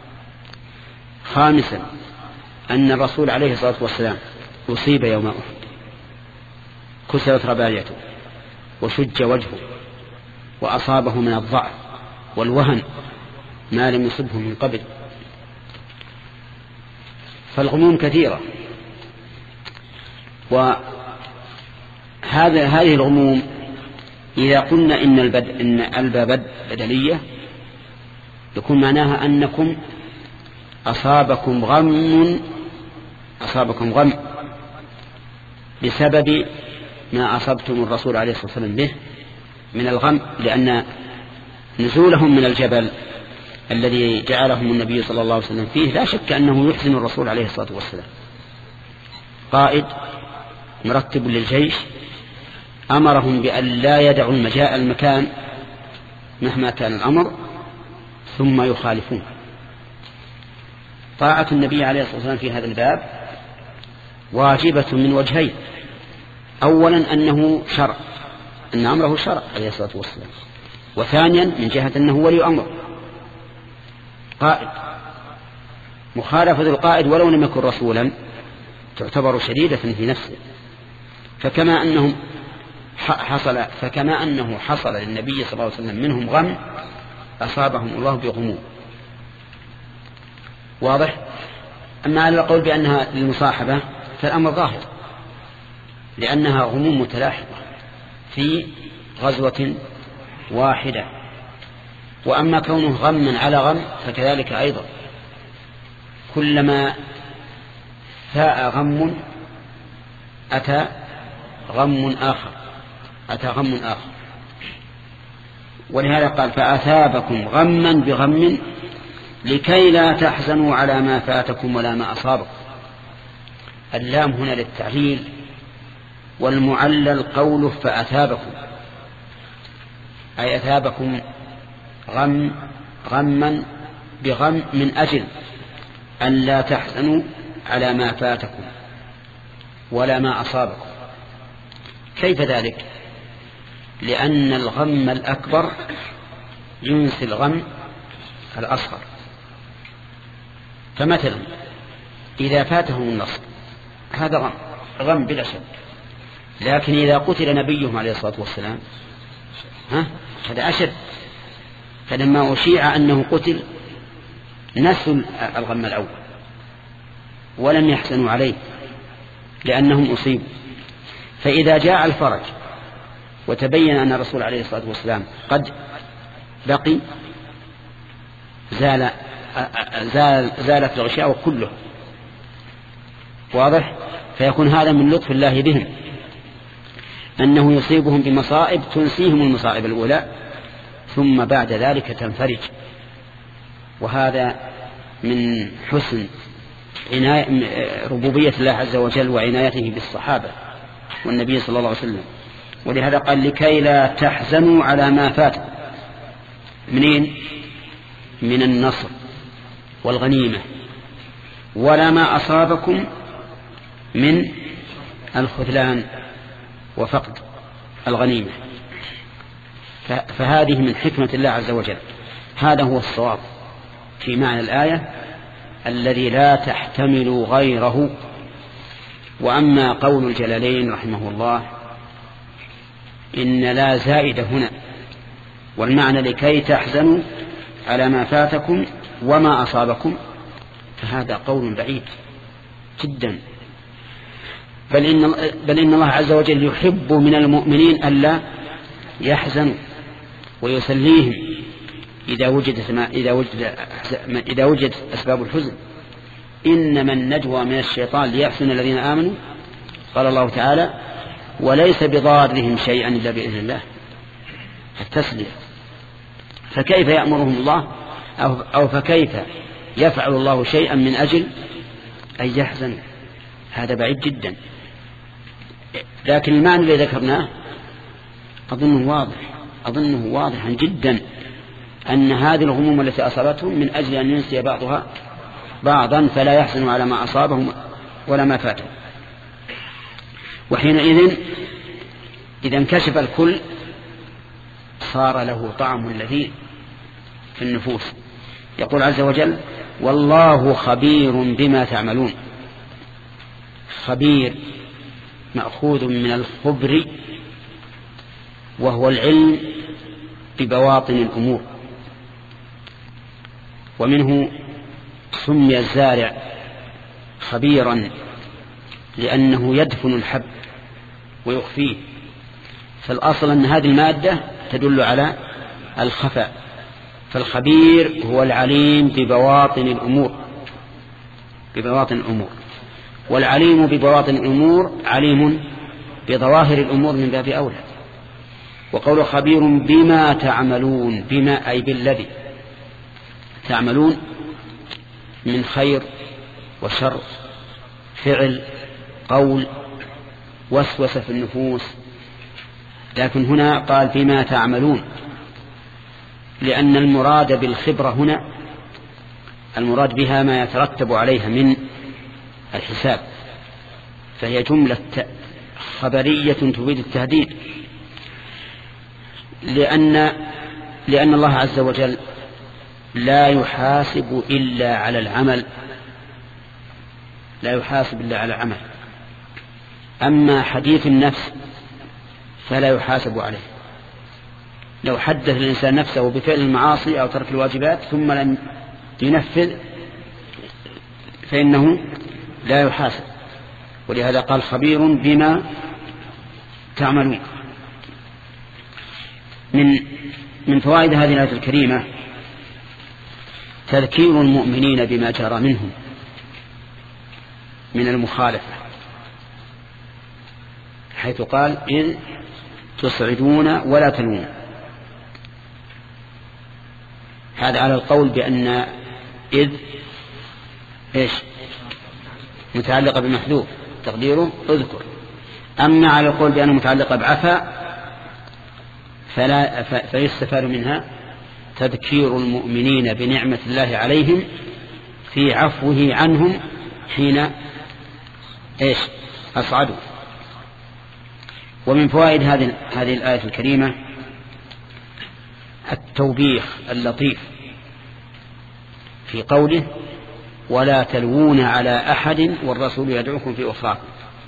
خامسا أن الرسول عليه الصلاة والسلام أصيب يوم أحد، كسرت رباعيته وشج وجهه وأصابه من الضعف والوهن ما لم يصبه من قبل، فالغموم كثيرة. وهذا هذه الغموم إذا قلنا إن البد إن الباب بدلية يكون معناها أنكم أصابكم غم أصابكم غم بسبب ما أصبتم الرسول عليه الصلاة والسلام به من الغم، لأن نزولهم من الجبل الذي جعلهم النبي صلى الله عليه وسلم فيه لا شك أنه يحزن الرسول عليه الصلاة والسلام. قائد مرتب للجيش أمرهم بأن لا يدعوا المجاء المكان مهما كان الأمر ثم يخالفون. طاعة النبي عليه الصلاة والسلام في هذا الباب واجبة من وجهين: أولا أنه شرع، أن أمره شرع عليه الصلاة والسلام، وثانيا من جهة أنه ولي أمر قائد. مخالفة القائد ولو لم يكن رسولا تعتبر شديدة في نفسه، فكما أنهم حصل فكما أنه حصل للنبي صلى الله عليه وسلم منهم غم أصابهم الله بغموم. واضح؟ أما على القول بأنها للمصاحبة فالأمر ظاهر، لأنها غموم متلاحقة في غزوة واحدة. وأما كونه غما على غم فكذلك أيضا، كلما فاء غم أتى غم آخر أتى غم آخر ولهذا قال: فأثابكم غما بغم لكي لا تحزنوا على ما فاتكم ولا ما أصابكم. اللام هنا للتعليل، والمعلل قوله فأثابكم، أي أثابكم غم غما بغم من أجل أن لا تحزنوا على ما فاتكم ولا ما أصابكم. كيف ذلك؟ لأن الغم الأكبر ينسي الغم الأصغر. فمثلا إذا فاتهم النصر هذا غم غم بلا شك، لكن إذا قتل نبيهم عليه الصلاة والسلام ها هذا أشد. فلما أشيع أنه قتل نسوا الغم الأول ولم يحزنوا عليه لأنهم أصيبوا. فإذا جاء الفرج وتبين أن الرسول عليه الصلاة والسلام قد بقي زال زال زالت الغشاوة كله. واضح؟ فيكون هذا من لطف الله بهم، أنه يصيبهم بمصائب تنسيهم المصائب الأولى ثم بعد ذلك تنفرج. وهذا من حسن ربوبية الله عز وجل وعنايته بالصحابة والنبي صلى الله عليه وسلم. ولهذا قال: لكي لا تحزنوا على ما فات. منين؟ من النصر والغنيمة، ولا ما أصابكم من الخذلان وفقد الغنيمة. فهذه من حكمة الله عز وجل. هذا هو الصواب في معنى الآية الذي لا تحتمل غيره. وأما قول الجلالين رحمه الله إن لا زائد هنا، والمعنى لكي تحزنوا على ما فاتكم وما أصابكم، فهذا قول بعيد جدا. بل إن, بل إن الله عز وجل يحب من المؤمنين ألا يحزنوا ويسليهم إذا وجدت ما إذا وجد إذا وجدت أسباب الحزن. إنما النجوى من الشيطان ليحزن الذين آمنوا، قال الله تعالى: وليس بضارهم شيئا إلا بإذن الله. التسلية. فكيف يأمرهم الله أو, أو فكيف يفعل الله شيئا من أجل أن يحزن؟ هذا بعيد جدا. لكن المعنى الذي ذكرناه أظنه واضح أظنه واضحا جدا، أن هذه الغموم التي أصابتهم من أجل أن ينسي بعضها بعضا فلا يحزن على ما أصابهم ولا ما فاتهم. وحينئذ إذا انكشف الكل صار له طعم لذيذ في النفوس. يقول عز وجل: والله خبير بما تعملون. خبير مأخوذ من الخبر، وهو العلم ببواطن الأمور، ومنه سمي الزارع خبيرا لأنه يدفن الحب ويخفيه. فالأصل أن هذه المادة تدل على الخفاء. فالخبير هو العليم ببواطن الأمور ببواطن الأمور والعليم ببواطن الأمور عليم بظواهر الأمور من باب أولى. وقول خبير بما تعملون، بما أي بالذي تعملون من خير وشر، فعل، قول، وسوسة في النفوس. لكن هنا قال بما تعملون، لأن المراد بالخبرة هنا المراد بها ما يترتب عليها من الحساب، فهي جملة خبرية تفيد التهديد، لأن لأن الله عز وجل لا يحاسب إلا على العمل لا يحاسب إلا على العمل. أما حديث النفس فلا يحاسب عليه. لو حدث الإنسان نفسه بفعل المعاصي أو ترك الواجبات ثم لم ينفذ فإنه لا يحاسب. ولهذا قال خبير بما تعملون. من من فوائد هذه الآية الكريمة تذكير المؤمنين بما جرى منهم من المخالفة، حيث قال: إذ تصعدون ولا تلوون. هذا على القول بأن إذ إيش متعلقة بمحذوف تقديره اذكر. أما على القول بأنه متعلقة بعفا فلا فيستفاد منها تذكير المؤمنين بنعمة الله عليهم في عفوه عنهم حين إيش أصعدوا. ومن فوائد هذه هذه الآية الكريمة التوبيخ اللطيف في قوله: ولا تلوون على أحد والرسول يدعوكم في أخراكم.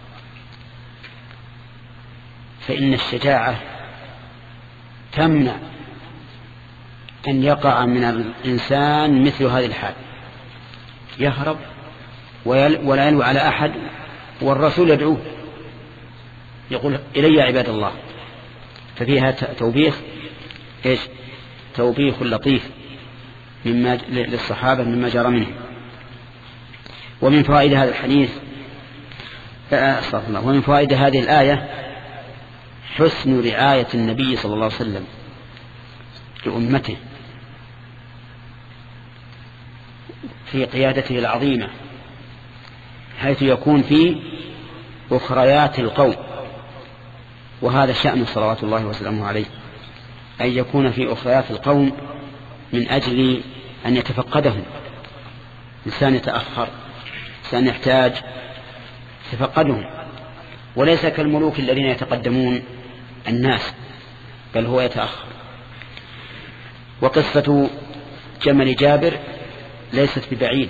فإن الشجاعة تمنع أن يقع من الإنسان مثل هذه الحال، يهرب ولا يلوي على أحد والرسول يدعوه يقول: إلي يا عباد الله. ففيها توبيخ إيش توبيخ لطيف مما للصحابة مما جرى منهم. ومن فوائد هذا الحديث أستغفر الله ومن فوائد هذه الآية حسن رعاية النبي صلى الله عليه وسلم لأمته في قيادته العظيمة، حيث يكون في أخريات القوم. وهذا شأن صلوات الله وسلامه عليه، أن يكون في أخريات القوم من أجل أن يتفقدهم. إنسان يتأخر، إنسان يحتاج يتفقدهم، وليس كالملوك الذين يتقدمون الناس، بل هو يتأخر. وقصة جمل جابر ليست ببعيدة،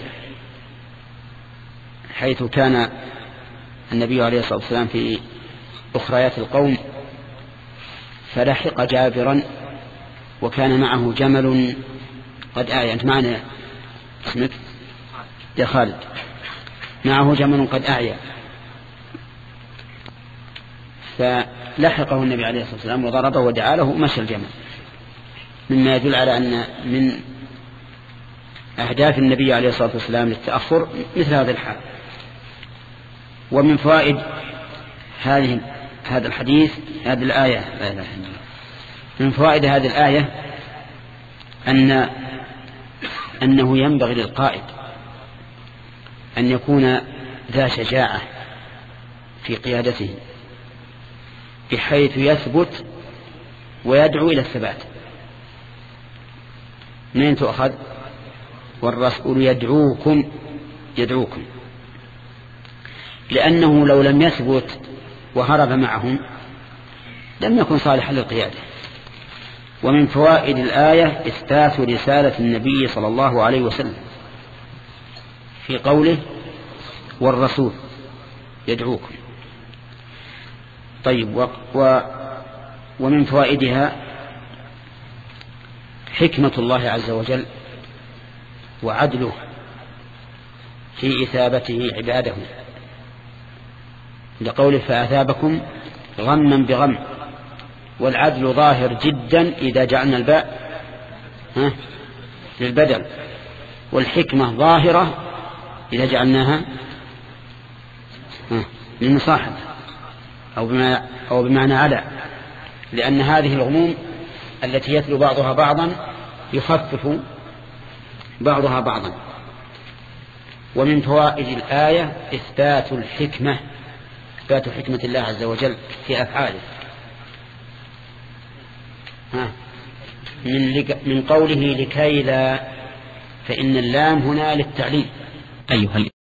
حيث كان النبي عليه الصلاة والسلام في أخريات القوم فلحق جابرا وكان معه جمل قد آية. معنى اسمك يا خالد. معه جمل قد أعيا، فلحقه النبي عليه الصلاة والسلام وضربه ودعا له ومشى الجمل، مما يدل على أن من أهداف النبي عليه الصلاة والسلام للتأخر مثل هذا الحال. ومن فوائد هذه هذا الحديث هذه الآية لا إله إلا الله من فوائد هذه الآية أن أنه ينبغي للقائد أن يكون ذا شجاعة في قيادته بحيث يثبت ويدعو إلى الثبات. من تؤخذ؟ والرسول يدعوكم يدعوكم لأنه لو لم يثبت وهرب معهم لم يكن صالحا للقيادة. ومن فوائد الآية إثبات رسالة النبي صلى الله عليه وسلم في قوله والرسول يدعوكم. طيب و و ومن فوائدها حكمة الله عز وجل وعدله في إثابته عباده، لقوله فأثابكم غما بغم، والعدل ظاهر جدا إذا جعلنا الباء ها للبدل، والحكمة ظاهرة إذا جعلناها ها للمصاحبة أو بما أو بمعنى على، لأن هذه الغموم التي يتلو بعضها بعضا يخفف بعضها بعضا. ومن فوائد الآية إثبات الحكمة إثبات حكمة الله عز وجل في أفعاله. ها من من قوله لكي لا، فإن اللام هنا للتعليل. أيها